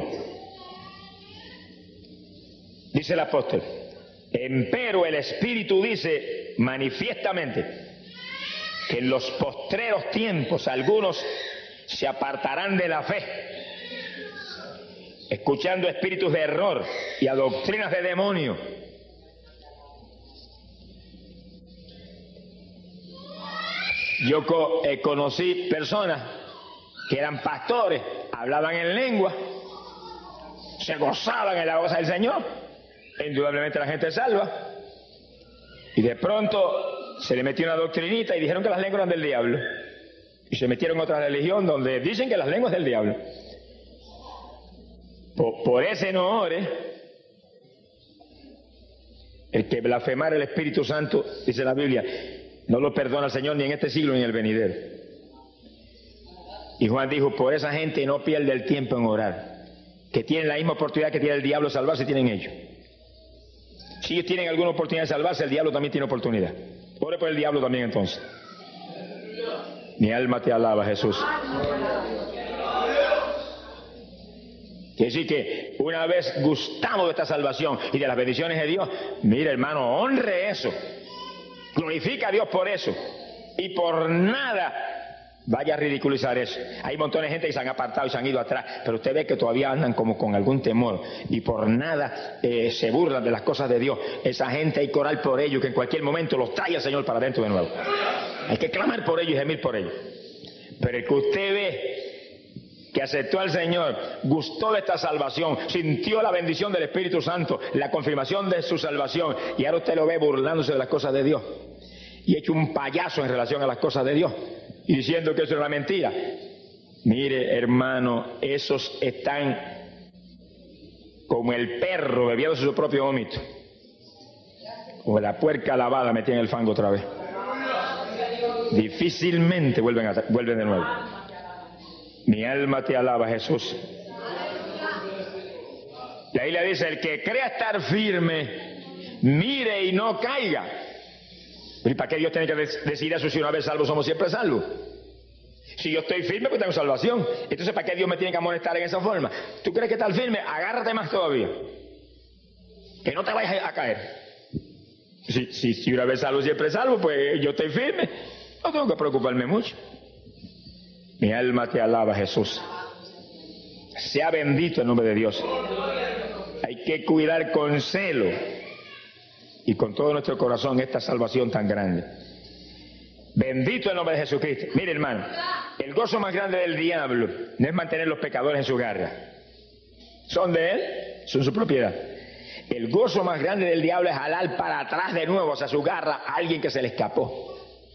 Dice el apóstol: empero el Espíritu dice manifiestamente que en los postreros tiempos algunos se apartarán de la fe, escuchando espíritus de error y a doctrinas de demonio. Yo co eh, conocí personas que eran pastores, hablaban en lengua, se gozaban en la voz del Señor, indudablemente la gente salva, y de pronto se le metió una doctrinita y dijeron que las lenguas eran del diablo, y se metieron en otra religión donde dicen que las lenguas del diablo. Por, por ese no ore. El que blasfemar el Espíritu Santo, dice la Biblia, no lo perdona el Señor ni en este siglo ni en el venidero. Y Juan dijo: por esa gente no pierde el tiempo en orar, que tienen la misma oportunidad que tiene el diablo de salvarse, tienen ellos. Si ellos tienen alguna oportunidad de salvarse, el diablo también tiene oportunidad. Ore por el diablo también entonces. Mi alma te alaba, Jesús. Quiere decir que una vez gustamos de esta salvación y de las bendiciones de Dios, mire hermano, honre eso. Glorifica a Dios por eso. Y por nada vaya a ridiculizar eso. Hay montones de gente que se han apartado y se han ido atrás, pero usted ve que todavía andan como con algún temor y por nada eh, se burlan de las cosas de Dios. Esa gente hay que orar por ellos, que en cualquier momento los trae el Señor para adentro de nuevo. Hay que clamar por ellos y gemir por ellos. Pero el que usted ve que aceptó al Señor, gustó de esta salvación, sintió la bendición del Espíritu Santo, la confirmación de su salvación, y ahora usted lo ve burlándose de las cosas de Dios y hecho un payaso en relación a las cosas de Dios y diciendo que eso es una mentira. Mire hermano, esos están como el perro bebiendo su propio vómito, como la puerca lavada metida en el fango otra vez. Difícilmente vuelven, a, vuelven de nuevo. Mi alma te alaba, Jesús. Y ahí le dice, el que crea estar firme, mire y no caiga. ¿Y para qué Dios tiene que decir eso si una vez salvo somos siempre salvos? Si yo estoy firme, pues tengo salvación. Entonces, ¿para qué Dios me tiene que amonestar en esa forma? ¿Tú crees que estar firme? Agárrate más todavía. Que no te vayas a caer. Si, si, si una vez salvo siempre salvo, pues yo estoy firme. No tengo que preocuparme mucho. Mi alma te alaba, Jesús. Sea bendito el nombre de Dios. Hay que cuidar con celo y con todo nuestro corazón esta salvación tan grande. Bendito el nombre de Jesucristo. Mire hermano, el gozo más grande del diablo no es mantener los pecadores en su garra. Son de él, son su propiedad. El gozo más grande del diablo es jalar para atrás de nuevo hacia su garra a alguien que se le escapó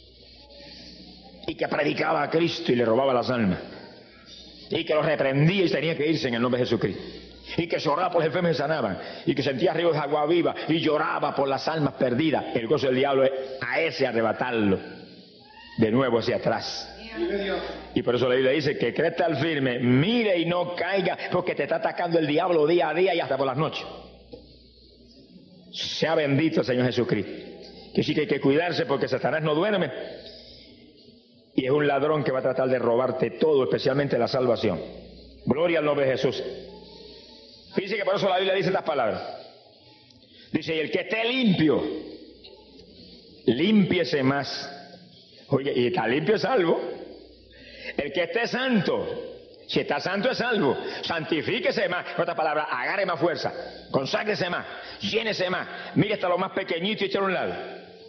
y que predicaba a Cristo y le robaba las almas, y que los reprendía y tenía que irse en el nombre de Jesucristo, y que lloraba por los enfermos y sanaban, y que sentía ríos de agua viva y lloraba por las almas perdidas. El gozo del diablo es a ese arrebatarlo de nuevo hacia atrás. Y por eso la Biblia dice que cree estar firme, mire y no caiga, porque te está atacando el diablo día a día y hasta por las noches. Sea bendito el Señor Jesucristo. Que sí que hay que cuidarse porque Satanás no duerme y es un ladrón que va a tratar de robarte todo, especialmente la salvación. Gloria al nombre de Jesús. Fíjense que por eso la Biblia dice estas palabras. Dice, y el que esté limpio, límpiese más. Oye, y está limpio es salvo. El que esté santo, si está santo es salvo. Santifíquese más. En otras palabras, agarre más fuerza, conságrese más, llénese más. Mire hasta lo más pequeñito y échalo a un lado.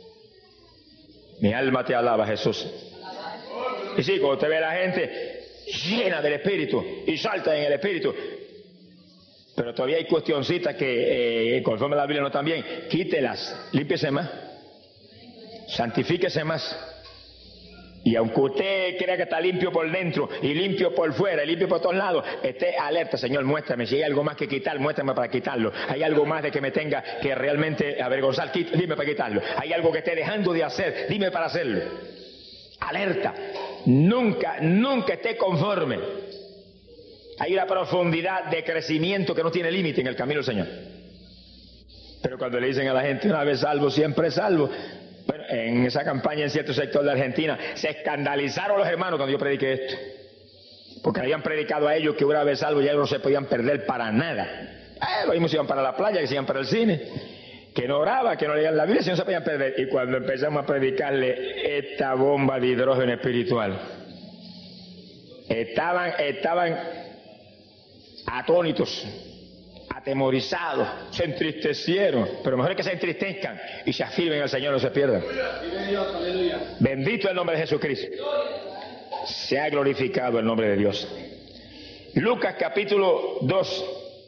Mi alma te alaba, Jesús. Y sí, cuando usted ve a la gente llena del Espíritu y salta en el Espíritu, pero todavía hay cuestioncitas que, eh, conforme la Biblia no están bien, quítelas, límpiese más, santifíquese más. Y aunque usted crea que está limpio por dentro y limpio por fuera y limpio por todos lados, esté alerta, Señor, muéstrame. Si hay algo más que quitar, muéstrame para quitarlo. Hay algo más de que me tenga que realmente avergonzar, dime para quitarlo. Hay algo que esté dejando de hacer, dime para hacerlo. Alerta, nunca, nunca esté conforme. Hay una profundidad de crecimiento que no tiene límite en el camino del Señor. Pero cuando le dicen a la gente, una vez salvo, siempre salvo. Bueno, en esa campaña en cierto sector de Argentina se escandalizaron los hermanos cuando yo prediqué esto, porque habían predicado a ellos que una vez salvo ya no se podían perder para nada. Eh, los mismos iban para la playa, que se iban para el cine, que no oraba, que no leían la Biblia, si no se podían perder. Y cuando empezamos a predicarle esta bomba de hidrógeno espiritual, estaban, estaban atónitos, atemorizados, se entristecieron, pero mejor es que se entristezcan y se afirmen al Señor, no se pierdan. Bendito el nombre de Jesucristo. Sea glorificado el nombre de Dios. Lucas capítulo dos,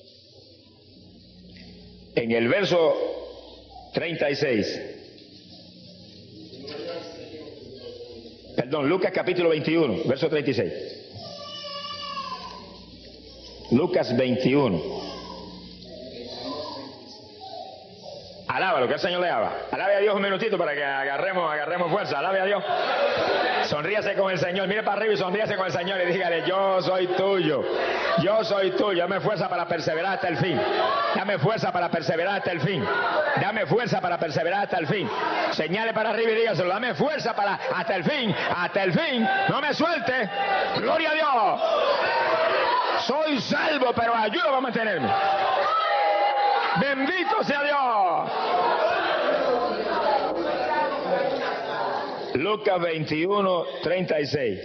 en el verso treinta y seis. Perdón, Lucas capítulo veintiuno, verso treinta y seis. Lucas veintiuno. Alábalo. lado, que el Señor le ama. Alabe a Dios un minutito para que agarremos, agarremos fuerza. Alabe a Dios. Sonríase con el Señor. Mire para arriba y sonríase con el Señor y dígale: yo soy tuyo. Yo soy tuyo. Dame fuerza para perseverar hasta el fin. Dame fuerza para perseverar hasta el fin. Dame fuerza para perseverar hasta el fin. Señale para arriba y dígaselo: dame fuerza para hasta el fin. Hasta el fin. No me suelte. Gloria a Dios. Soy salvo, pero ayúdame a mantenerme. Bendito sea Dios. Lucas veintiuno, treinta y seis.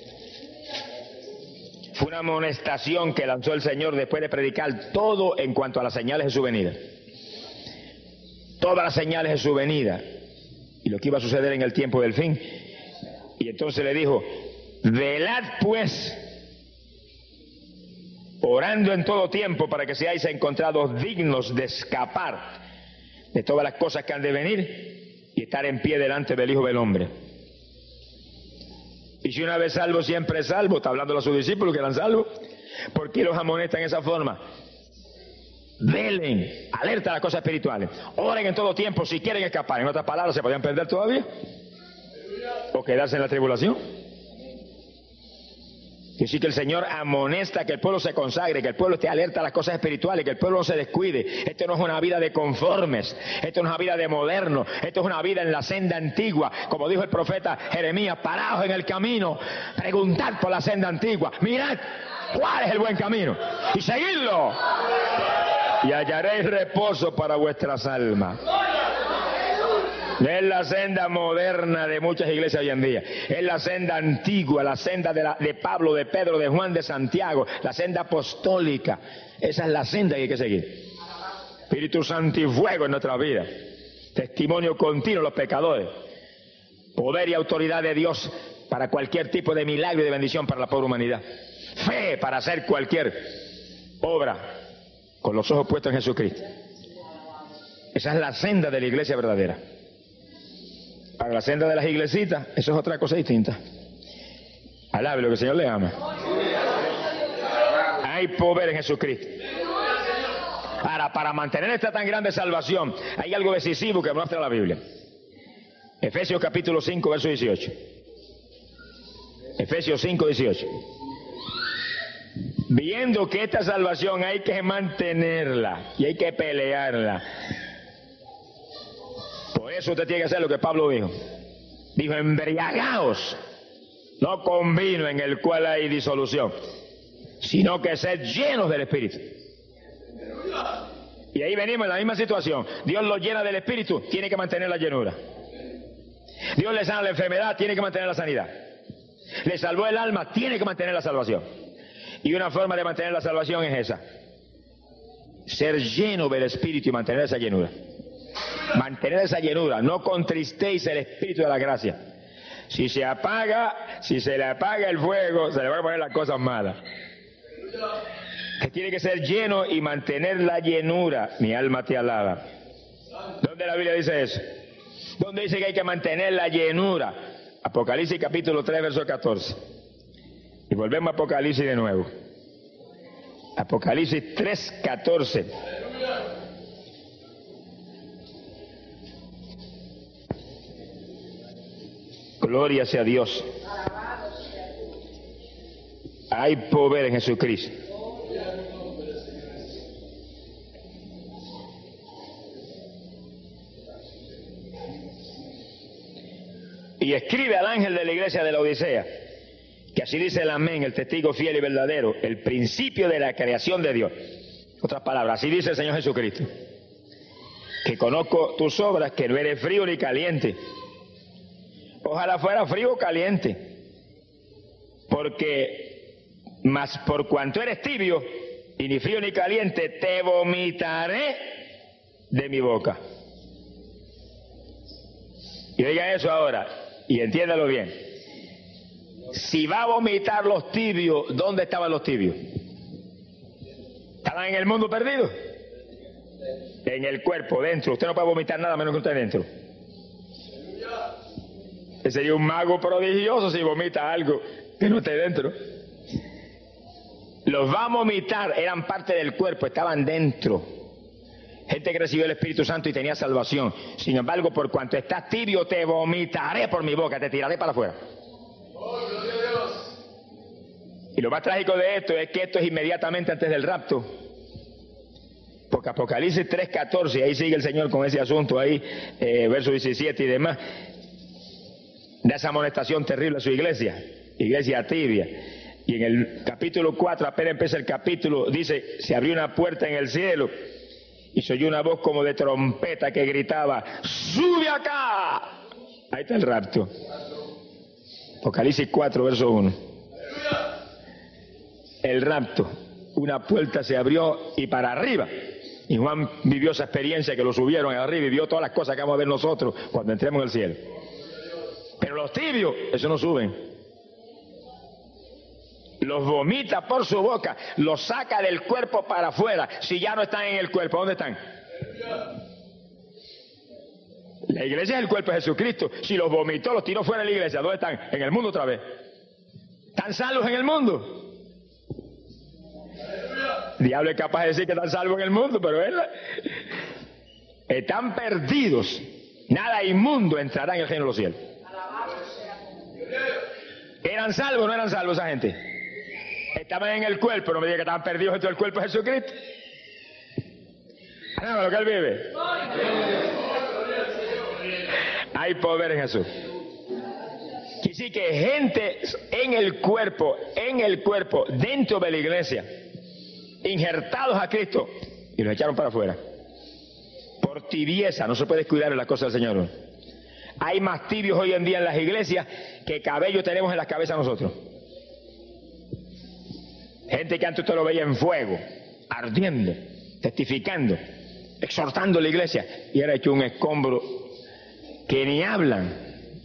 Fue una amonestación que lanzó el Señor después de predicar todo en cuanto a las señales de su venida. Todas las señales de su venida y lo que iba a suceder en el tiempo del fin. Y entonces le dijo: velad pues, orando en todo tiempo, para que seáis encontrados dignos de escapar de todas las cosas que han de venir y estar en pie delante del Hijo del Hombre. Y si una vez salvo, siempre salvo. Está hablando a sus discípulos que eran salvos. ¿Por qué los amonestan en esa forma? Velen, alerta a las cosas espirituales. Oren en todo tiempo si quieren escapar. En otras palabras, ¿se podían perder todavía? ¿O quedarse en la tribulación? Que sí, que el Señor amonesta que el pueblo se consagre, que el pueblo esté alerta a las cosas espirituales, que el pueblo no se descuide. Esto no es una vida de conformes, esto no es una vida de moderno, esto es una vida en la senda antigua. Como dijo el profeta Jeremías: paraos en el camino, preguntad por la senda antigua, mirad cuál es el buen camino y seguidlo, y hallaréis reposo para vuestras almas. Es la senda moderna de muchas iglesias hoy en día. Es la senda antigua, la senda de, la, de Pablo, de Pedro, de Juan, de Santiago, la senda apostólica. Esa es la senda que hay que seguir. Espíritu Santo y fuego en nuestra vida. Testimonio continuo a los pecadores. Poder y autoridad de Dios para cualquier tipo de milagro y de bendición para la pobre humanidad. Fe para hacer cualquier obra con los ojos puestos en Jesucristo. Esa es la senda de la iglesia verdadera. Para la senda de las iglesitas, eso es otra cosa distinta. Alabe lo que el Señor le ama. Hay poder en Jesucristo. Ahora, para mantener esta tan grande salvación, hay algo decisivo que muestra la Biblia. Efesios capítulo cinco, verso dieciocho. Efesios cinco, dieciocho. Viendo que esta salvación hay que mantenerla y hay que pelearla. Por eso usted tiene que hacer lo que Pablo dijo. Dijo: embriagaos, no con vino en el cual hay disolución, sino que sed llenos del Espíritu. Y ahí venimos en la misma situación. Dios lo llena del Espíritu, tiene que mantener la llenura. Dios le sana la enfermedad, tiene que mantener la sanidad. Le salvó el alma, tiene que mantener la salvación. Y una forma de mantener la salvación es esa: ser lleno del Espíritu y mantener esa llenura. Mantener esa llenura, no contristéis el Espíritu de la gracia. Si se apaga, si se le apaga el fuego, se le van a poner las cosas malas. Que tiene que ser lleno y mantener la llenura. Mi alma te alaba. ¿Dónde la Biblia dice eso? ¿Dónde dice que hay que mantener la llenura? Apocalipsis capítulo tres, verso catorce. Y volvemos a Apocalipsis de nuevo. Apocalipsis tres, catorce. Gloria sea a Dios. Hay poder en Jesucristo. Y escribe al ángel de la iglesia de la Odisea, que así dice el amén, el testigo fiel y verdadero, el principio de la creación de Dios. Otras palabras, así dice el Señor Jesucristo: que conozco tus obras, que no eres frío ni caliente. Ojalá fuera frío o caliente, porque mas por cuanto eres tibio y ni frío ni caliente, te vomitaré de mi boca. Y oiga eso ahora, y entiéndalo bien. Si va a vomitar los tibios, ¿dónde estaban los tibios? ¿Estaban en el mundo perdido? En el cuerpo, dentro. Usted no puede vomitar nada menos que usted dentro. Ese sería un mago prodigioso si vomita algo que no esté dentro. Los va a vomitar, eran parte del cuerpo, estaban dentro. Gente que recibió el Espíritu Santo y tenía salvación. Sin embargo, por cuanto estás tibio, te vomitaré por mi boca, te tiraré para afuera. Y lo más trágico de esto es que esto es inmediatamente antes del rapto. Porque Apocalipsis tres catorce, ahí sigue el Señor con ese asunto, ahí, eh, verso diecisiete y demás, da esa amonestación terrible a su iglesia, iglesia tibia. Y en el capítulo cuatro, apenas empieza el capítulo, dice, se abrió una puerta en el cielo y se oyó una voz como de trompeta que gritaba, ¡sube acá! Ahí está el rapto. Apocalipsis cuatro, verso uno. El rapto, una puerta se abrió y para arriba. Y Juan vivió esa experiencia que lo subieron arriba y vio todas las cosas que vamos a ver nosotros cuando entremos en el cielo. Pero los tibios, eso no suben. Los vomita por su boca, los saca del cuerpo para afuera. Si ya no están en el cuerpo, ¿dónde están? La iglesia es el cuerpo de Jesucristo. Si los vomitó, los tiró fuera de la iglesia, ¿dónde están? En el mundo otra vez. ¿Están salvos en el mundo? El diablo es capaz de decir que están salvos en el mundo, pero él, están perdidos. Nada inmundo entrará en el reino de los cielos. ¿Eran salvos o no eran salvos esa gente? Estaban en el cuerpo, no me diga que estaban perdidos dentro del cuerpo de Jesucristo. No, lo que él vive. Hay poder en Jesús. Quiere decir que gente en el cuerpo, en el cuerpo, dentro de la iglesia, injertados a Cristo, y los echaron para afuera. Por tibieza, no se puede descuidar en las cosas del Señor. Hay más tibios hoy en día en las iglesias que cabello tenemos en las cabezas nosotros. Gente que antes usted lo veía en fuego, ardiendo, testificando, exhortando a la iglesia, y ahora hecho un escombro que ni hablan.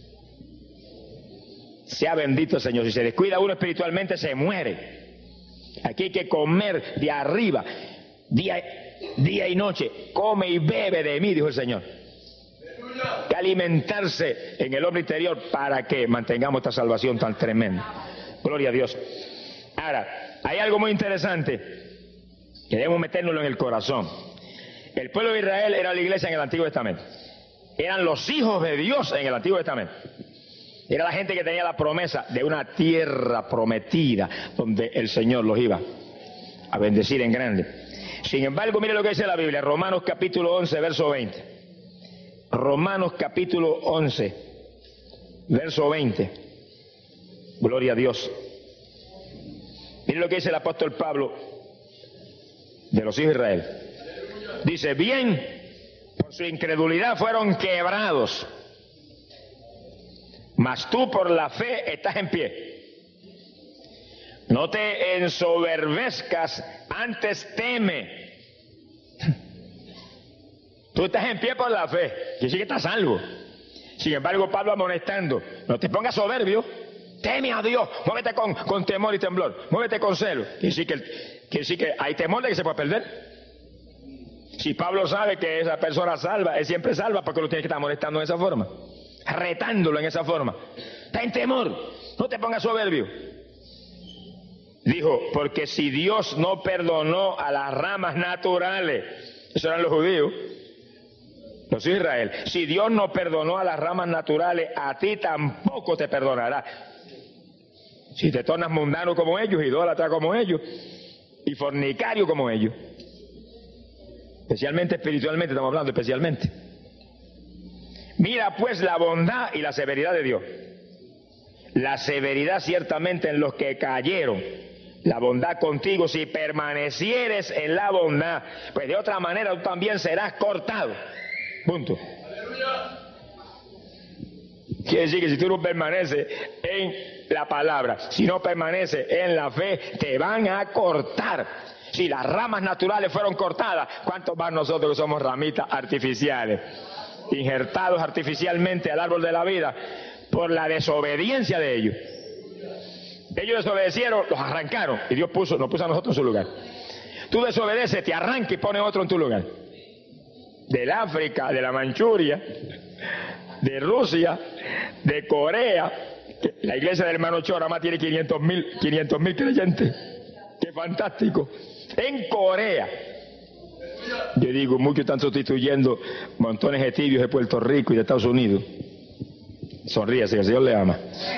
Sea bendito el Señor. Si se descuida uno espiritualmente, se muere. Aquí hay que comer de arriba, día, día y noche. Come y bebe de mí, dijo el Señor. Que alimentarse en el hombre interior para que mantengamos esta salvación tan tremenda. Gloria a Dios. Ahora, hay algo muy interesante que debemos metérnoslo en el corazón. El pueblo de Israel era la iglesia en el Antiguo Testamento. Eran los hijos de Dios en el Antiguo Testamento. Era la gente que tenía la promesa de una tierra prometida donde el Señor los iba a bendecir en grande. Sin embargo, mire lo que dice la Biblia, Romanos capítulo once, verso veinte. Romanos capítulo once, verso veinte. Gloria a Dios. Mire lo que dice el apóstol Pablo de los hijos de Israel. Dice, bien, por su incredulidad fueron quebrados, mas tú por la fe estás en pie. No te ensoberbezcas, antes teme. Tú estás en pie por la fe, quiere decir que estás salvo. Sin embargo, Pablo amonestando, no te pongas soberbio, teme a Dios, muévete con, con temor y temblor, muévete con celo. Quiere decir que, quiere decir que hay temor de que se pueda perder. Si Pablo sabe que esa persona salva, él siempre salva, porque lo tiene que estar amonestando de esa forma, retándolo en esa forma. Ten temor, no te pongas soberbio. Dijo, porque si Dios no perdonó a las ramas naturales, esos eran los judíos, los de Israel, si Dios no perdonó a las ramas naturales, a ti tampoco te perdonará. Si te tornas mundano como ellos, idólatra como ellos, y fornicario como ellos. Especialmente espiritualmente, estamos hablando especialmente. Mira pues la bondad y la severidad de Dios. La severidad ciertamente en los que cayeron, la bondad contigo si permanecieres en la bondad, pues de otra manera tú también serás cortado. Punto. Quiere decir que si tú no permaneces en la palabra, si no permaneces en la fe, te van a cortar. Si las ramas naturales fueron cortadas, ¿cuántos más nosotros que somos ramitas artificiales, injertados artificialmente al árbol de la vida por la desobediencia de ellos? Ellos desobedecieron, los arrancaron y Dios puso, nos puso a nosotros en su lugar. Tú desobedeces, te arranca y pone otro en tu lugar. Del África, de la Manchuria, de Rusia, de Corea. La iglesia del hermano Chora más tiene quinientos mil creyentes. ¡Qué fantástico! En Corea, Yo digo, muchos están sustituyendo montones de tibios de Puerto Rico y de Estados Unidos. Sonríase, que el Señor le ama.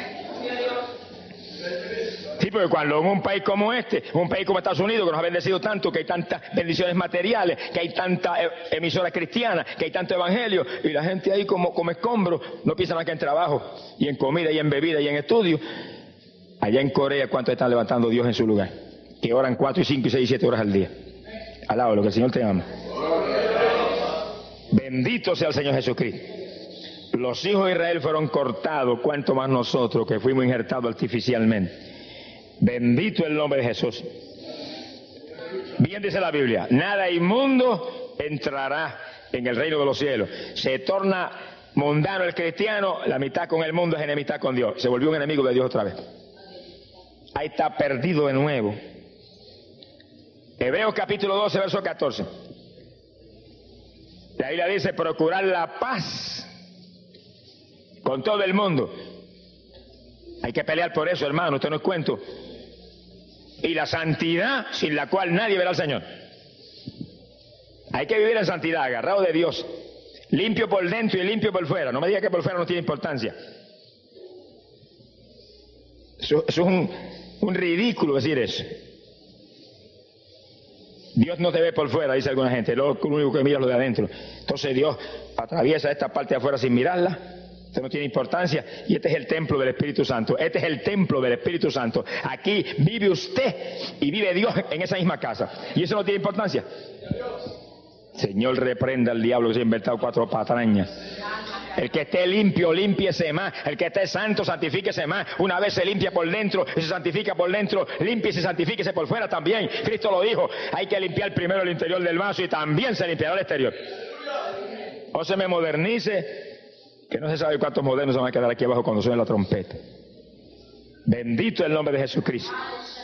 Sí, porque cuando en un país como este, un país como Estados Unidos, que nos ha bendecido tanto, que hay tantas bendiciones materiales, que hay tantas emisoras cristianas, que hay tanto evangelio, y la gente ahí como, como escombros, no piensa más que en trabajo, y en comida, y en bebida, y en estudio. Allá en Corea, ¿cuántos están levantando Dios en su lugar? Que oran cuatro y cinco y seis y siete horas al día. Alaba lo que el Señor te ama. Bendito sea el Señor Jesucristo. Los hijos de Israel fueron cortados, cuanto más nosotros, que fuimos injertados artificialmente. Bendito el nombre de Jesús. Bien dice la Biblia, nada inmundo entrará en el reino de los cielos. Se torna mundano el cristiano, la mitad con el mundo es enemistad con Dios. Se volvió un enemigo de Dios otra vez. Ahí está perdido de nuevo. Hebreos capítulo doce, verso catorce. La Biblia dice, procurar la paz con todo el mundo. Hay que pelear por eso, hermano, usted no es cuento. Y la santidad, sin la cual nadie verá al Señor. Hay que vivir en santidad, agarrado de Dios, limpio por dentro y limpio por fuera. No me diga que por fuera no tiene importancia. Eso, eso es un, un ridículo decir eso. Dios no te ve por fuera, dice alguna gente, lo único que mira es lo de adentro. Entonces Dios atraviesa esta parte de afuera sin mirarla. Esto no tiene importancia, y este es el templo del Espíritu Santo. Este es el templo del Espíritu Santo. Aquí vive usted y vive Dios en esa misma casa. ¿Y eso no tiene importancia? Señor, reprenda al diablo que se ha inventado cuatro patrañas. El que esté limpio, límpiese más. El que esté santo, santifíquese más. Una vez se limpia por dentro y se santifica por dentro, límpiese y santifíquese por fuera también. Cristo lo dijo, hay que limpiar primero el interior del vaso y también se limpiará el exterior. O se me modernice, que no se sabe cuántos modernos se van a quedar aquí abajo cuando suene la trompeta. Bendito el nombre de Jesucristo.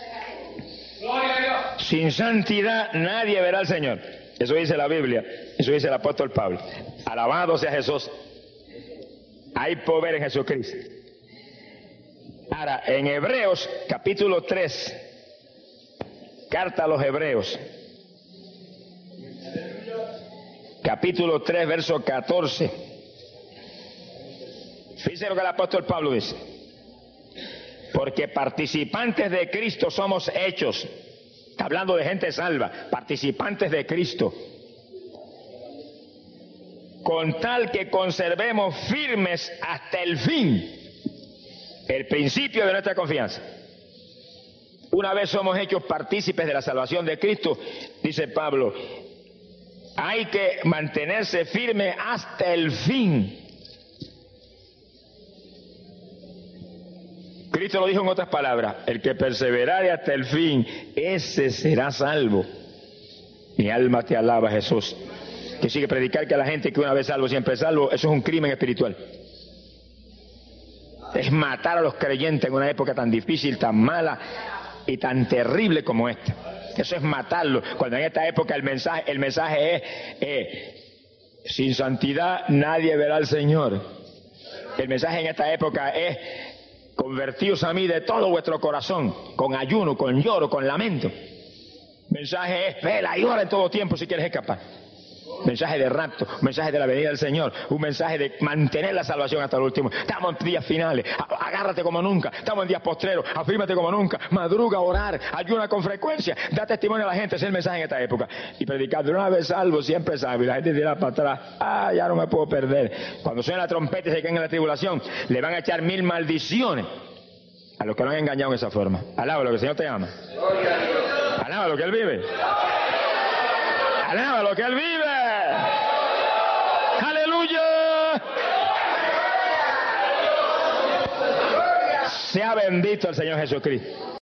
Sin santidad nadie verá al Señor. Eso dice la Biblia, eso dice el apóstol Pablo. Alabado sea Jesús. Hay poder en Jesucristo. Ahora, en Hebreos capítulo tres, carta a los Hebreos, capítulo tres, verso catorce. Fíjense lo que el apóstol Pablo dice. Porque participantes de Cristo somos hechos. Está hablando de gente salva. Participantes de Cristo. Con tal que conservemos firmes hasta el fin el principio de nuestra confianza. Una vez somos hechos partícipes de la salvación de Cristo, dice Pablo, hay que mantenerse firme hasta el fin. Cristo lo dijo en otras palabras, el que perseverare hasta el fin, ese será salvo. Mi alma te alaba, Jesús. Que sigue predicar que a la gente que una vez salvo siempre es salvo, eso es un crimen espiritual. Es matar a los creyentes en una época tan difícil, tan mala y tan terrible como esta. Eso es matarlo. Cuando en esta época el mensaje, el mensaje es, eh, sin santidad nadie verá al Señor. El mensaje en esta época es, convertíos a mí de todo vuestro corazón, con ayuno, con lloro, con lamento. El mensaje es, vela y ora en todo tiempo si quieres escapar. Mensaje de rapto, un mensaje de la venida del Señor, un mensaje de mantener la salvación hasta el último. Estamos en días finales, agárrate como nunca. Estamos en días postreros, afírmate como nunca. Madruga a orar, ayuna con frecuencia, da testimonio a la gente. Ese es el mensaje en esta época. Y predicando, una vez salvo, siempre salvo. Y la gente dirá para atrás, ah, ya no me puedo perder. Cuando suena la trompeta y se caen en la tribulación, le van a echar mil maldiciones a los que lo han engañado en esa forma. Alaba lo que el Señor te ama. Alaba lo que Él vive. Alaba lo que Él vive. ¡Aleluya! Sea bendito el Señor Jesucristo.